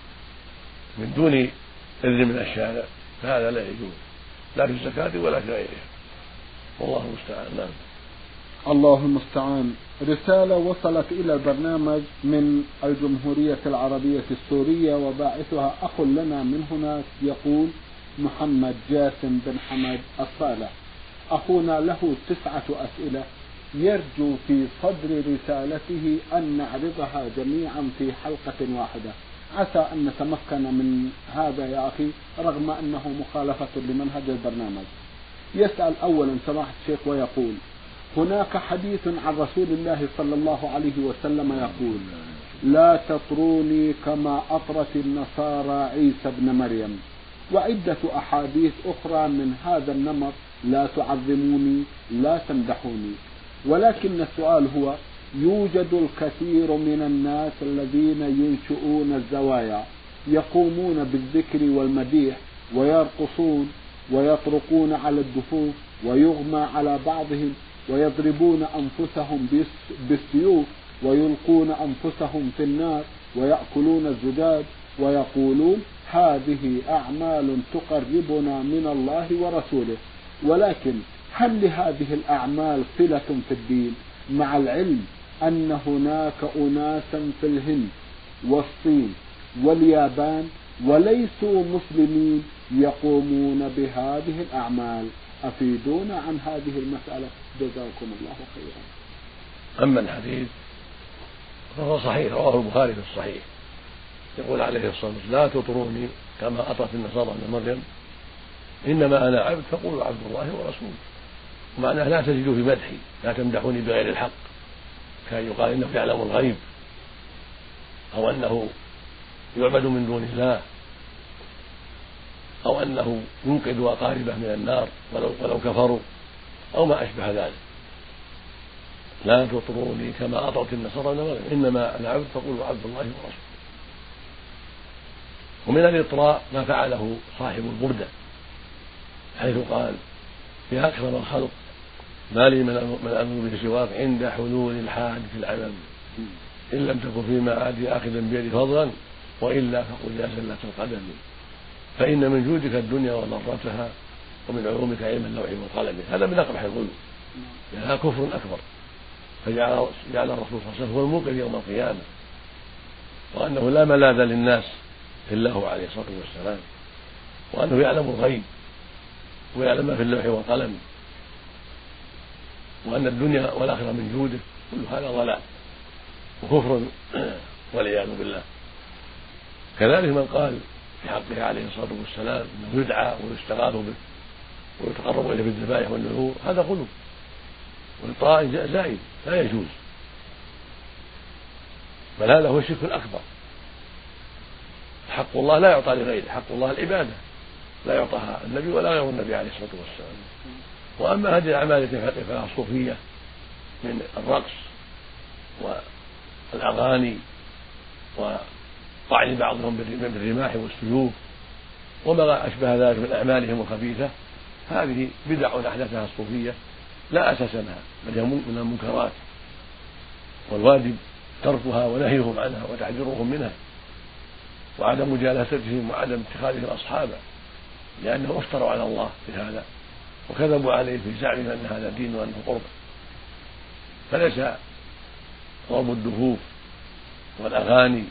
من دون إذن من الشارع فهذا لا يجوز، لا في الزكاة ولا في غيرها، والله المستعان. نعم. الله المستعان. رسالة وصلت إلى البرنامج من الجمهورية العربية السورية وباعثها أخ لنا من هناك، يقول محمد جاسم بن حمد الصالح. أخونا له تسعة أسئلة يرجو في صدر رسالته أن نعرضها جميعا في حلقة واحدة، عسى أن نتمكن من هذا يا أخي رغم أنه مخالفة لمنهج البرنامج. يسأل أولا سماحة الشيخ ويقول: هناك حديث عن رسول الله صلى الله عليه وسلم يقول: لا تطروني كما أطرت النصارى عيسى ابن مريم، وعدة أحاديث أخرى من هذا النمط: لا تعظموني، لا تمدحوني. ولكن السؤال هو: يوجد الكثير من الناس الذين ينشئون الزوايا يقومون بالذكر والمديح ويرقصون ويطرقون على الدفوف ويغمى على بعضهم ويضربون أنفسهم بالسيوف ويلقون أنفسهم في النار ويأكلون الزجاج ويقولون هذه أعمال تقربنا من الله ورسوله. ولكن هل لهذه الأعمال صلة في الدين، مع العلم أن هناك أناسا في الهند والصين واليابان وليسوا مسلمين يقومون بهذه الأعمال؟ أفيدونا عن هذه المسألة جزاكم الله خيرا. أما الحديث فهو صحيح، رواه البخاري في الصحيح، يقول عليه الصلاة والسلام: لا تطروني كما أطرت النصارى ابن مريم، إنما أنا عبد فقولوا عبد الله ورسوله. ومعناه لا تزيدوا في مدحي، لا تمدحوني بغير الحق، كان يقال إنه يعلم الغيب أو أنه يعبد من دون الله أو أنه ينقذ أقاربه من النار ولو, ولو كفروا أو ما أشبه ذلك. لا تطروني كما أطرت النصارى ابن مريم، إنما أنا عبد فقولوا عبد الله ورسوله. ومن الإطراء ما فعله صاحب البردة حيث قال: يا أكرم الخلق ما لي من أمر بسواك عند حلول الحادث العمم، إن لم تكن فيما عادي آخذا بيدي فضلا وإلا فقل يا زلة القدم، فإن من جودك الدنيا وضرتها ومن علومك علم اللوح والقلم. هذا من أقبح الظلم، لأنها كفر أكبر. فجعل الرسول صلى الله عليه وسلم هو الموقف يوم القيامة، وأنه لا ملاذ للناس إلا هو عليه الصلاة والسلام، وأنه يعلم الغيب ويعلم ما في اللوح والقلم، وأن الدنيا والآخرة من جوده. كل هذا ضلال وكفر والعياذ بالله. كذلك من قال في حقه عليه الصلاة والسلام أنه يدعى ويستغاث به ويتقرب إليه بالذبائح والنذور، هذا غلو والطاعة زائد لا يجوز، بل هذا هو الشرك الأكبر. حق الله لا يعطى لغيره، حق الله العبادة لا يعطاها النبي ولا غير النبي عليه الصلاة والسلام. وأما هذه الأعمال التي فيها الصوفية من الرقص والأغاني وطعن بعضهم بالرماح والسيوف وما أشبه ذلك من أعمالهم الخبيثة، هذه بدع أحدثها الصوفية لا أساس لها، بل هي من المنكرات، والواجب تركها ونهيهم عنها وتحذيرهم منها وعدم مجالستهم وعدم اتخاذهم أصحابا، لأنهم افتروا على الله بهذا وكذبوا عليه في زعمهم أن هذا دين وأنه قرب. فليس ضرب الدفوف والأغاني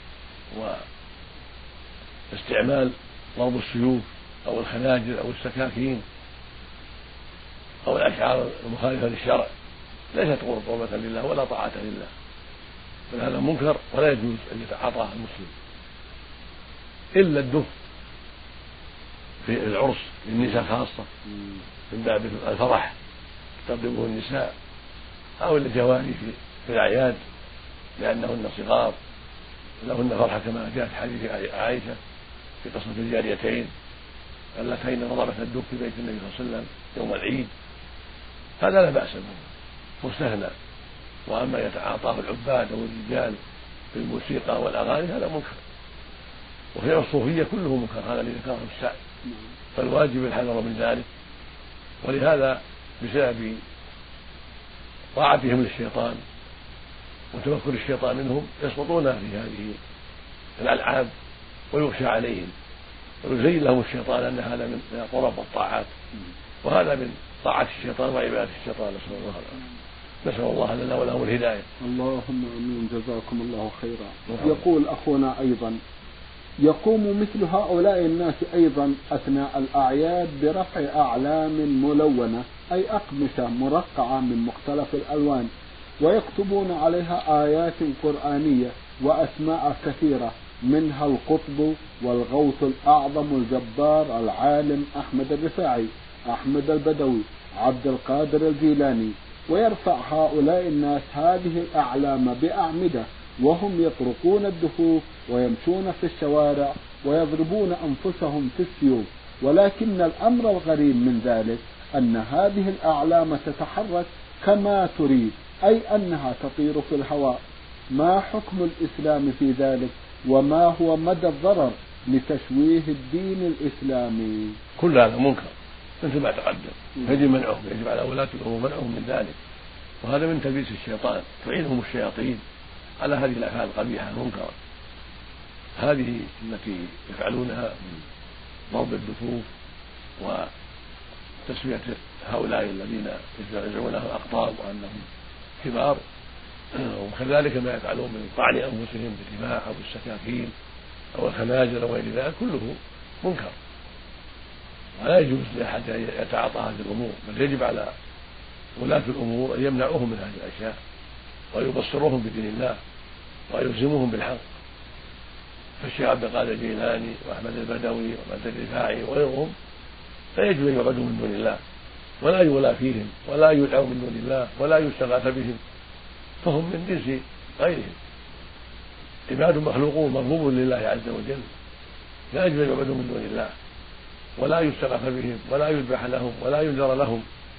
واستعمال ضرب السيوف أو الخناجر أو السكاكين أو الأشعار المخالفة للشرع ليست قربة لله ولا طاعة لله، بل هذا منكر ولا يجوز أن يتعاطاه المسلم، إلا الدف في العرس للنساء خاصة من باب الفرح تضربه النساء، أو الجواري في الأعياد لأنهن صغار لهن فرحة، كما جاء في حديث عائشة في قصة الجاريتين اللتين ضربتا الدف في بيت النبي صلى الله عليه وسلم يوم العيد، هذا لا بأس به مستثنى. وأما يتعاطاه العباد أو الرجال بالموسيقى والأغاني هذا منكر، وفي الصوفية كله منكر، هذا الذي ذكره السائل، فالواجب الحذر من ذلك. ولهذا بسبب طاعتهم للشيطان وتمكن الشيطان منهم يسقطون في هذه الألعاب ويغشى عليهم ويزين لهم الشيطان أن هذا من القرب والطاعات، وهذا من طاعة الشيطان وعبادة الشيطان، نسأل الله العافية. نسأل الله لنا ولهم الهداية. اللهم آمين، جزاكم الله خيرا. يقول أخونا أيضا: يقوم مثل هؤلاء الناس أيضا أثناء الأعياد برفع أعلام ملونة أي أقمشة مرقعة من مختلف الألوان، ويكتبون عليها آيات قرآنية وأسماء كثيرة، منها القطب والغوث الأعظم الجبار العالم أحمد الرفاعي، أحمد البدوي، عبد القادر الجيلاني. ويرفع هؤلاء الناس هذه الأعلام بأعمدة وهم يطرقون الدفوف ويمشون في الشوارع ويضربون أنفسهم في السيوف. ولكن الأمر الغريب من ذلك أن هذه الأعلام تتحرك كما تريد، أي أنها تطير في الهواء. ما حكم الإسلام في ذلك، وما هو مدى الضرر لتشويه الدين الإسلامي؟ كل هذا منكر مثل ما تقدم، يجب منعهم، يجب على ولاة الأمور منعهم من ذلك، وهذا من تلبيس الشيطان، تعينهم الشياطين على هذه الأفعال القبيحة المنكرة، هذه التي يفعلونها من ضرب الدفوف وتسمية هؤلاء الذين يزعمونهم أقطاب وأنهم كبار، وكذلك ما يفعلون من طعن أنفسهم بالرماح أو بالسكاكين أو الخناجر أو غير ذلك كله منكر، ولا يجوز لأحد أن يتعاطى هذه الأمور، بل يجب على ولاة الأمور أن يمنعوهم من هذه الأشياء ويبصروهم بدين الله ويلزموهم بالحق. فالشيخ عبد القادر الجيلاني وأحمد البدوي وعبد الرفاعي وغيرهم لا يجب أن يعبدوا من دون الله ولا يولى فيهم ولا يدعوا من دون الله ولا يستغاث بهم، فهم من جنس غيرهم، عباد مخلوقون مرغوب لله عز وجل، لا يجب أن يعبدوا من دون الله ولا يستغاث بهم ولا يذبح لهم ولا ينذر لهم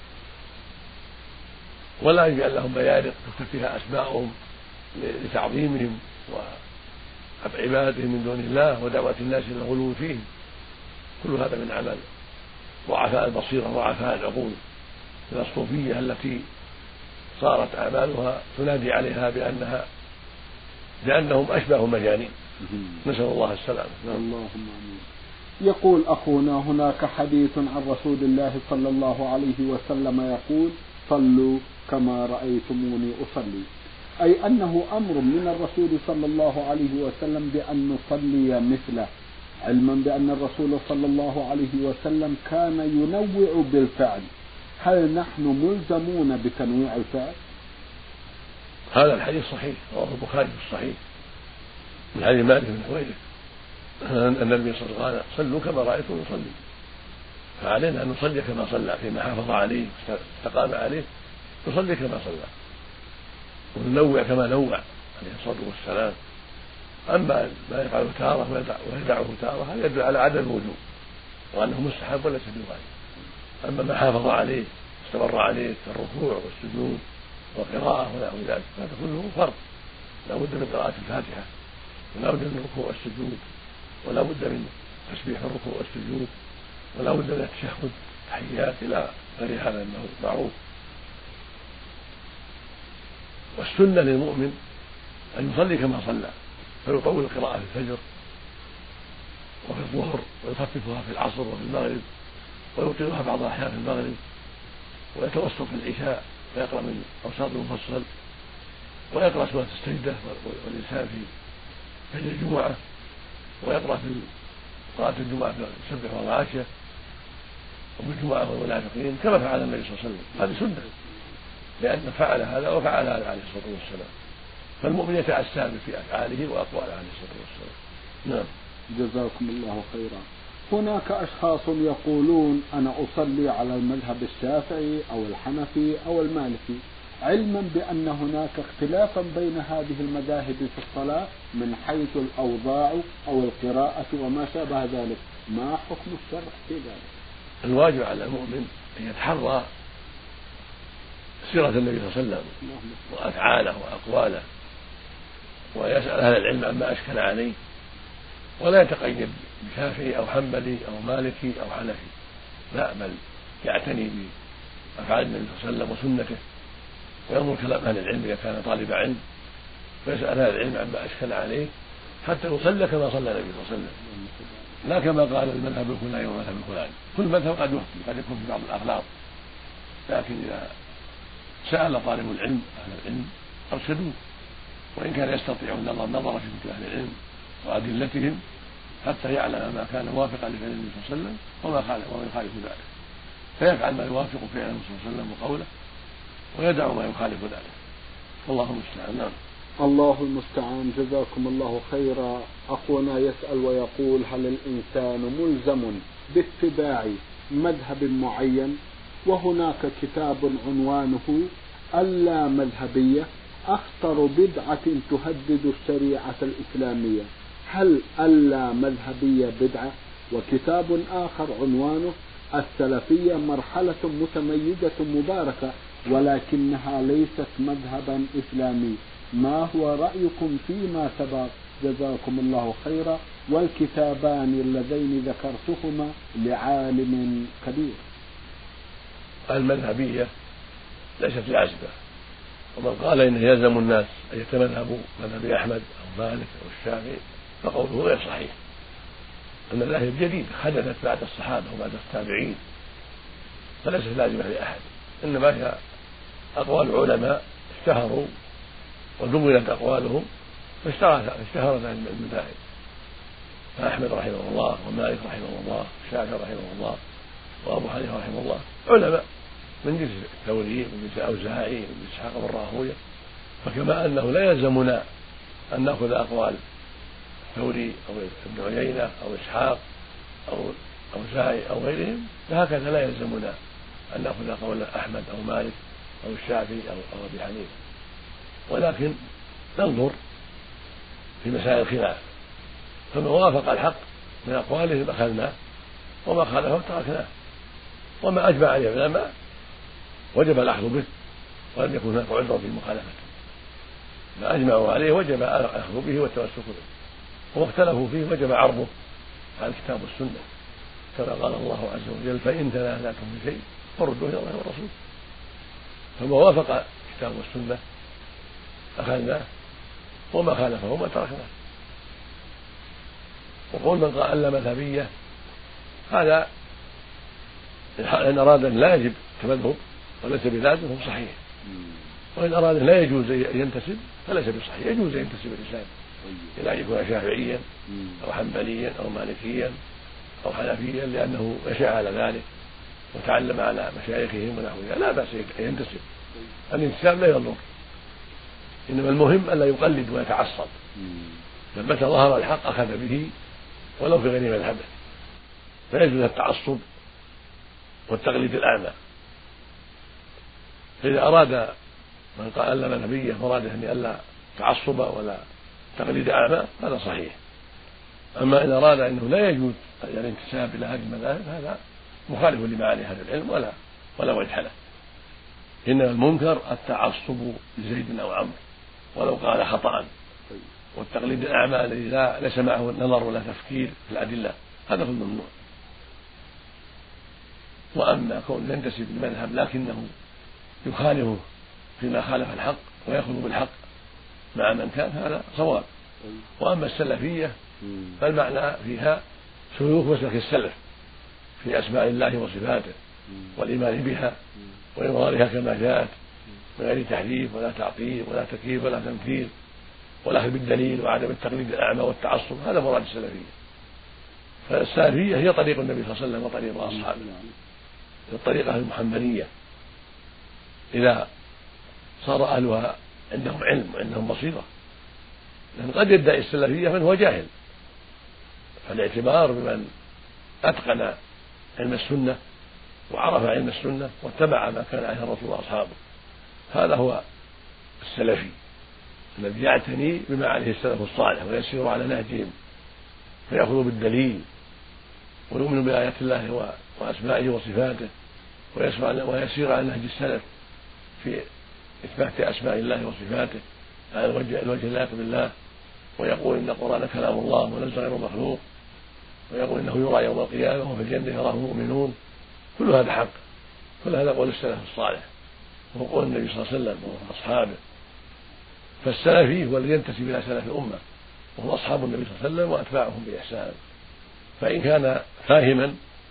ولا يجعل لهم بيارق تكتب فيها أسماءهم لتعظيمهم وعبادتهم من دون الله ودعوة الناس إلى الغلو فيهم. كل هذا من عمل ضعفاء البصيرة وضعفاء العقول من الصوفية التي صارت أعمالها تنادي عليها بأنها بأنهم أشبه مجانين، نسأل الله السلامة. اللهم آمين. يقول أخونا: هناك حديث عن رسول الله صلى الله عليه وسلم يقول: صلوا كما رأيتموني أصلي، أي أنه أمر من الرسول صلى الله عليه وسلم بأن نصلي مثله، علما بأن الرسول صلى الله عليه وسلم كان ينوع بالفعل. هل نحن ملزمون بتنويع الفعل؟ هذا الحديث صحيح، رواه البخاري في الصحيح من حديث مالك بن حويرث أن النبي صلى الله عليه وسلم: صلوا كما رأيتم نصلي، فعلينا أن نصلي كما صلى فيما حافظ عليه استقام عليه، نصلي كما صلى وننوع كما نوع عليه الصلاة والسلام. أما ما يفعله تارة ويدعه تارة هذا يدل على عدم الوجوب وأنه مستحب وليس بواجب. أما ما حافظ عليه استمر عليه كالركوع والسجود والقراءة ونحو ذلك هذا كله فرض، لا بد من قراءة الفاتحة ولا بد من الركوع والسجود ولا بد من تسبيح الركوع والسجود ولا بد من التشهد تحيات إلى غير هذا أنه معروف. والسنة للمؤمن أن يصلي كما صلى، فيطول القراءة في الفجر وفي الظهر ويخففها في العصر وفي المغرب ويطيلها بعض الأحيان في المغرب، ويتوسط في العشاء ويقرأ من أوساط المفصل ويقرأ سورة السجدة والإنسان في فجر الجمعة ويقرأ في قراءة الجمعة يسبح والغاشية وفي الجمعة والمنافقين كما فعل النبي صلى الله عليه وسلم. هذه سنة لأنه فعل هذا وفعل هذا عليه الصلاة والسلام، فالمؤمن يتأسى في أفعاله وأقواله عليه الصلاة والسلام. نعم. جزاكم الله خيرا. هناك أشخاص يقولون أنا أصلي على المذهب الشافعي أو الحنفي أو المالكي، علما بأن هناك اختلافا بين هذه المذاهب في الصلاة من حيث الأوضاع أو القراءة وما شابه ذلك، ما حكم الشرع في ذلك؟ الواجب على المؤمن أن يتحرى سيرة النبي صلى الله عليه وسلم وأفعاله وأقواله، ويسأل أهل العلم عما أشكل عليه، ولا يتقيد بشافعي أو حنبلي أو مالكي أو حنفي، لا، بل يعتني بأفعال النبي صلى الله عليه وسلم وسنته، وينظر كلام أهل العلم إذا كان طالب علم، ويسأل أهل العلم عما أشكل عليه حتى يصلى كما صلى النبي صلى الله عليه وسلم، لا كما قال المذهب الفلاني والمذهب الفلاني. كل مذهب قد يخطئ، قد يكون في بعض الأغلاط، لكن إذا سأل طالب العلم أهل العلم أرشدوه، وإن كان يستطيع النظر نظر في كتب أهل العلم وأدلتهم حتى يعلم ما كان موافقا لفعل النبي صلى الله عليه وسلم وما يخالف ذلك، فيفعل ما يوافق فعله صلى الله عليه وسلم وقوله، ويدع ما يخالف ذلك، والله المستعان. نعم. الله المستعان. جزاكم الله خيرا. أخونا يسأل ويقول: هل الإنسان ملزم باتباع مذهب معين، وهناك كتاب عنوانه اللا مذهبية أخطر بدعة تهدد الشريعة الإسلامية، هل اللا مذهبية بدعة؟ وكتاب آخر عنوانه السلفية مرحلة متميزة مباركة ولكنها ليست مذهبا إسلامي، ما هو رأيكم فيما سبق؟ جزاكم الله خيرا. والكتابان اللذين ذكرتهما لعالم كبير. المذهبية ليست لعزبة، ومن قال إنه يلزم الناس أن يتمذهبوا مذهب أحمد أو مالك أو الشافعي فقوله غير صحيح. المذاهب جديدة حدثت بعد الصحابة وبعد التابعين، فليست لازمة لأحد، إنما هي أقوال علماء اشتهروا ودونت أقوالهم فاشتهرت المذاهب، فأحمد رحمه الله ومالك رحمه الله والشافعي رحمه الله وأبو حنيفة رحمه الله علماء من جنس الثوري ومن جنس الأوزاعي ومن جنس إسحاق بن راهويه، فكما أنه لا يلزمنا أن نأخذ أقوال الثوري أو ابن عيينة أو إسحاق أو الأوزاعي أو غيرهم، فهكذا لا يلزمنا أن نأخذ قول أحمد أو مالك أو الشافعي أو أبي حنيفة، ولكن ننظر في مسائل الخلاف، فما وافق الحق من أقوالهم أخذناه وما خالفه تركناه، وما أجمع عليه العلماء وجب الأخذ به ولم يكن هناك عذر في مخالفته، ما أجمعوا عليه وجب الأخذ به والتمسك به، وما اختلفوا فيه وجب عرضه على الكتاب والسنة، كما قال الله عز وجل: فإن تنازعتم في شيء فردوه إلى الله والرسول. فما وافق الكتاب والسنة أخذناه وما خالفه ما تركناه. وقول من قال لا مذهبية هذا إن أراد أن لا يجب تمذهب وليس بلازم هو صحيح، وإن أراد أن لا يجوز أن ينتسب فليس بصحيح، يجوز أن ينتسب الإنسان إلى أن يكون شافعيا أو حنبليا أو مالكيا أو حنفيا لأنه يشاء على ذلك وتعلم على مشايخهم ونحوها، لا بأس أن ينتسب. الانتساب لا يضر، إنما المهم أن لا يقلد ويتعصب، بل متى ظهر الحق أخذ به ولو في غير مذهبه، فيجوز التعصب والتقليد الأعمى. فإذا أراد من قال لا مذهبية مراده أن ألا تعصب ولا تقليد أعمى هذا صحيح. أما إن أراد أنه لا يجوز الانتساب إلى هذه المذاهب هذا مخالف لمعاني أهل العلم ولا ولا وجه له، إنما المنكر التعصب لزيد أو عمرو ولو قال خطأ، والتقليد الأعمى الذي لا ليس معه نظر ولا تفكير في الأدلة هذا هو الممنوع. وأما كون ينتسب للمذهب لكنه يخالفه فيما خالف الحق ويأخذ بالحق مع من كان هذا صواب. وأما السلفية فالمعنى فيها سلوك مسلك السلف في أسماء الله وصفاته والإيمان بها وإظهارها كما جاءت من غير تحريف ولا تعطيل ولا تكييف ولا تمثيل والأخذ بالدليل وعدم التقليد الأعمى والتعصب، هذا مراد السلفية. فالسلفية هي طريق النبي صلى الله عليه وسلم وطريق أصحابه، الطريقة المحمدية. إذا صار أهلها عندهم علم وعندهم بصيرة، لأن قد يدعي السلفية من هو جاهل، فالاعتبار بمن أتقن علم السنة وعرف علم السنة واتبع ما كان عليه الرسول وأصحابه، هذا هو السلفي الذي يعتني بما عليه السلف الصالح ويسير على نهجهم، فيأخذ بالدليل ويؤمن بآيات الله وأسمائه وصفاته، ويسير على نهج السلف في إثبات أسماء الله وصفاته على الوجه الوجه اللائق بالله، ويقول إن القرآن كلام الله وليس غير مخلوق، ويقول إنه يرى يوم القيامة وفي الجنة يراه المؤمنون. كل هذا حق، كل هذا قول السلف الصالح وهو قول النبي صلى الله عليه وسلم وأصحابه. فالسلفي هو الذي ينتسب إلى سلف الأمة وهم أصحاب النبي صلى الله عليه وسلم وأتباعهم بإحسان، فإن كان فاهما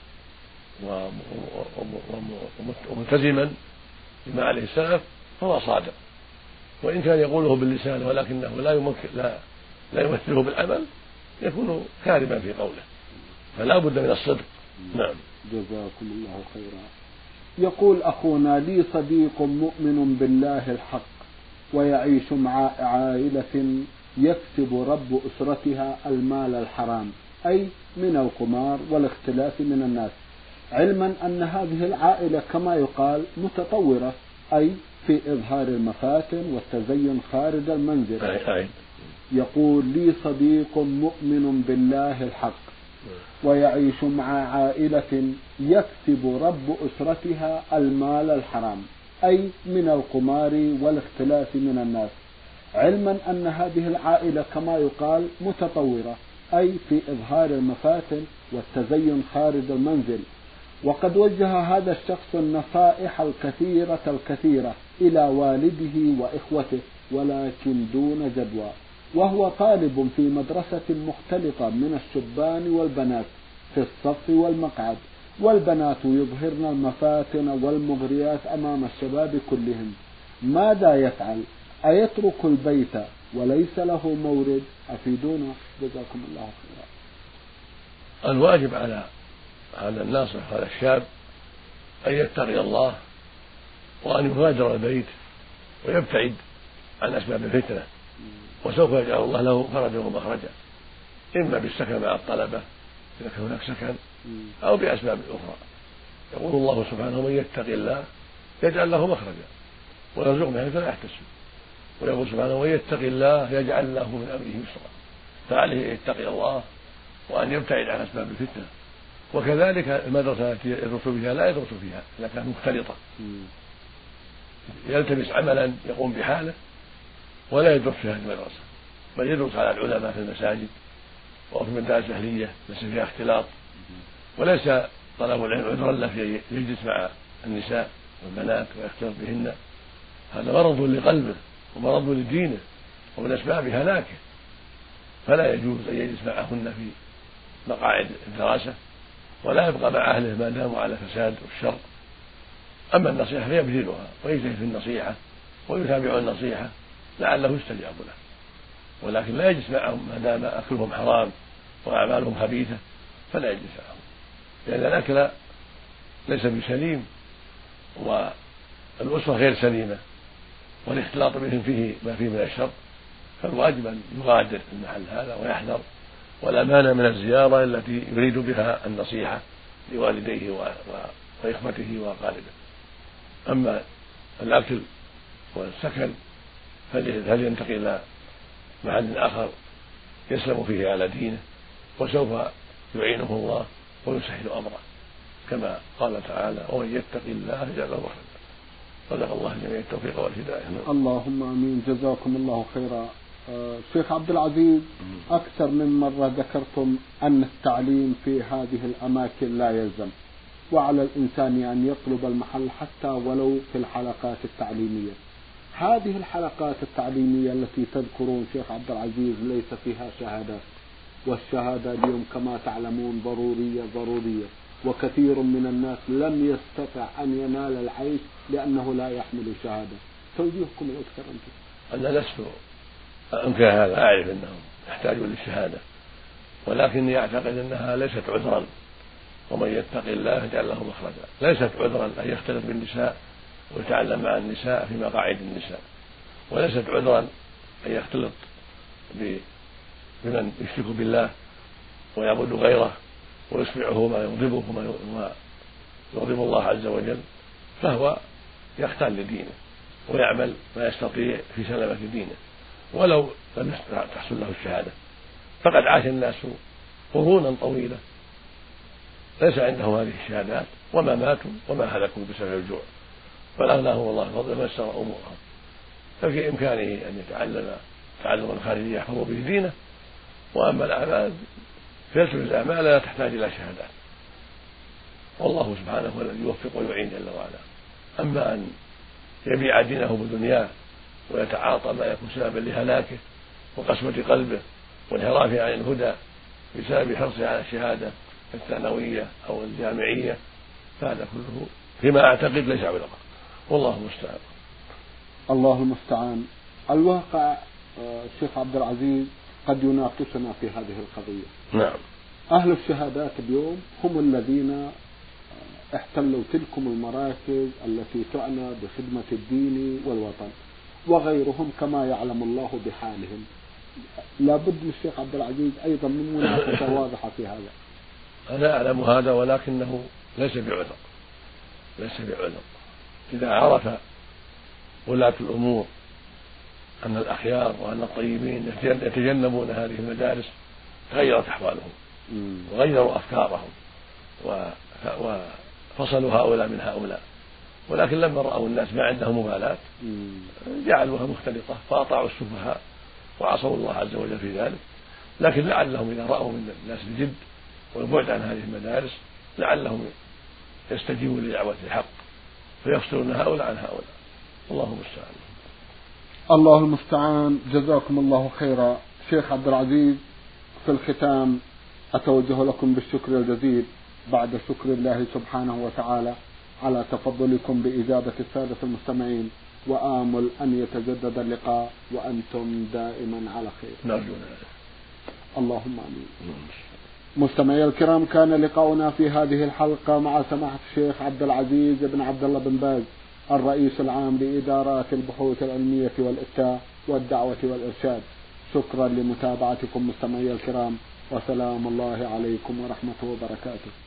وملتزما بما عليه السلف فهو صادق، وإن كان يقوله باللسان ولكنه لا يمكن لا لا يمثله بالعمل يكون كاذبا في قوله، فلا بد من الصدق. نعم. جزاكم الله خيرا. يقول أخونا: لي صديق مؤمن بالله الحق ويعيش مع عائلة يكسب رب أسرتها المال الحرام، أي من القمار والاختلاف من الناس، علما أن هذه العائلة كما يقال متطورة، أي في إظهار المفاتن والتزين خارج المنزل. يقول: لي صديق مؤمن بالله الحق ويعيش مع عائلة يكسب رب أسرتها المال الحرام، أي من القمار والاختلاف من الناس، علما أن هذه العائلة كما يقال متطورة، أي في إظهار المفاتن والتزين خارج المنزل. وقد وجه هذا الشخص النصائح الكثيرة الكثيرة إلى والده وإخوته ولكن دون جدوى، وهو طالب في مدرسة مختلطة من الشبان والبنات في الصف والمقعد، والبنات يظهرن المفاتن والمغريات أمام الشباب كلهم. ماذا يفعل؟ أيترك البيت وليس له مورد؟ أفيدونا جزاكم الله خيرا. الواجب على على الناصح على الشاب أن يتقي الله وأن يغادر البيت ويبتعد عن أسباب الفتنة، وسوف يجعل الله له فرجا ومخرجا، إما بالسكن مع الطلبة إذا كان هناك سكن أو بأسباب أخرى. يقول الله سبحانه: من يتق الله يجعل له مخرجا ويرزقه من حيث لا يحتسب، ويقول سبحانه: من يتق الله يجعل له من أمره يسرا. فعليه أن يتقي الله وأن يبتعد عن أسباب الفتنة. وكذلك المدرسة التي يدرس فيها لا يدرس فيها إذا كانت مختلطة، يلتمس عملا يقوم بحاله ولا يدرس في هذه المدرسة، بل يدرس على العلماء في المساجد وفي المدارس الأهلية ليس فيها اختلاط، وليس طلب العلم عذرا له في يجلس مع النساء والبنات ويختلط بهن. هذا مرض لقلبه ومرض لدينه ومن أسباب هلاكه، فلا يجوز أن يجلس معهن في مقاعد الدراسة ولا يبقى مع أهله ما داموا على فساد والشر. أما النصيحة فيبذلها ويجتهد في النصيحة ويتابع النصيحة لعله يستجاب له، ولكن لا يجلس معهم ما دام أكلهم حرام وأعمالهم خبيثة، فلا يجلس معهم، لأن الأكل ليس بسليم والأسرة غير سليمة والاختلاط بهم فيه ما فيه من الشر، فالواجب أن يغادر المحل هذا ويحذر، ولا مانع من الزيارة التي يريد بها النصيحة لوالديه وإخوته وأقاربه. أما الأكل والسكن فلينتقل إلى محل آخر يسلم فيه على دينه، وسوف يعينه الله ويسهل أمره، كما قال تعالى: ومن يتق الله يجعل له مخرجا. صدق الله جميع التوفيق والهداية. اللهم آمين. جزاكم الله خيرا. آه شيخ عبد العزيز، أكثر من مرة ذكرتم أن التعليم في هذه الأماكن لا يلزم، وعلى الإنسان أن يطلب المحل حتى ولو في الحلقات التعليمية. هذه الحلقات التعليمية التي تذكرون شيخ عبد العزيز ليس فيها شهادات، والشهادة اليوم كما تعلمون ضرورية ضرورية، وكثير من الناس لم يستطع أن ينال العيش لأنه لا يحمل شهادة. توجيهكم الأكثر أنتم. أنا لست أنكر هذا، أعرف أنهم يحتاجون للشهادة، ولكني أعتقد أنها ليست عذرا. ومن يتق الله يجعل له مخرجا، ليست عذرا أن يختلط بالنساء ويتعلم مع النساء في مقاعد النساء، وليست عذرا أن يختلط بمن يشرك بالله ويعبد غيره ويسمعه ما يغضبه وما يغضب الله عز وجل، فهو يختار لدينه ويعمل ما يستطيع في سلامة دينه ولو لم تحصل له الشهادة. فقد عاش الناس قرونا طويلة ليس عندهم هذه الشهادات وما ماتوا وما هلكوا بسبب الجوع، بل أغناهم الله فضل ما يسر أمورهم. ففي إمكانه أن يتعلم تعلما خارجيا يحفظ به دينه، وأما الأعمال فيلتمس الأعمال لا تحتاج إلى شهادات، والله سبحانه هو الذي يوفق ويعين جل وعلا. أما أن يبيع دينه بدنياه ويتعاطى ما يكون سببا لهلاكه وقسوة قلبه وانحرافه عن الهدى بسبب حرصه على الشهادة الثانوية أو الجامعية، فهذا كله فيما أعتقد ليس عذرا، والله المستعان. الله المستعان. الواقع الشيخ عبد العزيز قد يناقشنا في هذه القضية. نعم. أهل الشهادات اليوم هم الذين احتلوا تلكم المراكز التي تعنى بخدمة الدين والوطن، وغيرهم كما يعلم الله بحالهم. لابد من الشيخ عبد العزيز أيضا من مناقشة واضحة في هذا. أنا أعلم هذا، ولكنه ليس بعذر، ليس بعذر. إذا عرف ولاة الأمور أن الأخيار وأن الطيبين يتجنبون هذه المدارس تغيرت أحوالهم وغيروا أفكارهم وفصلوا هؤلاء من هؤلاء، ولكن لما رأوا الناس ما عندهم مبالاة جعلوها مختلطة فأطاعوا السفهاء وعصوا الله عز وجل في ذلك. لكن لعلهم إذا رأوا من الناس الجد والبعد عن هذه المدارس لعلهم يستجيبوا لدعوة الحق فيفصلون هؤلاء عن هؤلاء، الله المستعان. الله المستعان. جزاكم الله خيرا. شيخ عبد العزيز، في الختام أتوجه لكم بالشكر الجزيل بعد شكر الله سبحانه وتعالى على تفضلكم بإجابة السادة المستمعين، وآمل أن يتجدد اللقاء وأنتم دائما على خير. نرجو ذلك. اللهم آمين. مستمعي الكرام، كان لقاؤنا في هذه الحلقة مع سماحة الشيخ عبد العزيز بن عبد الله بن باز، الرئيس العام لإدارات البحوث العلمية والإفتاء والدعوة والإرشاد. شكرا لمتابعتكم مستمعي الكرام، وسلام الله عليكم ورحمته وبركاته.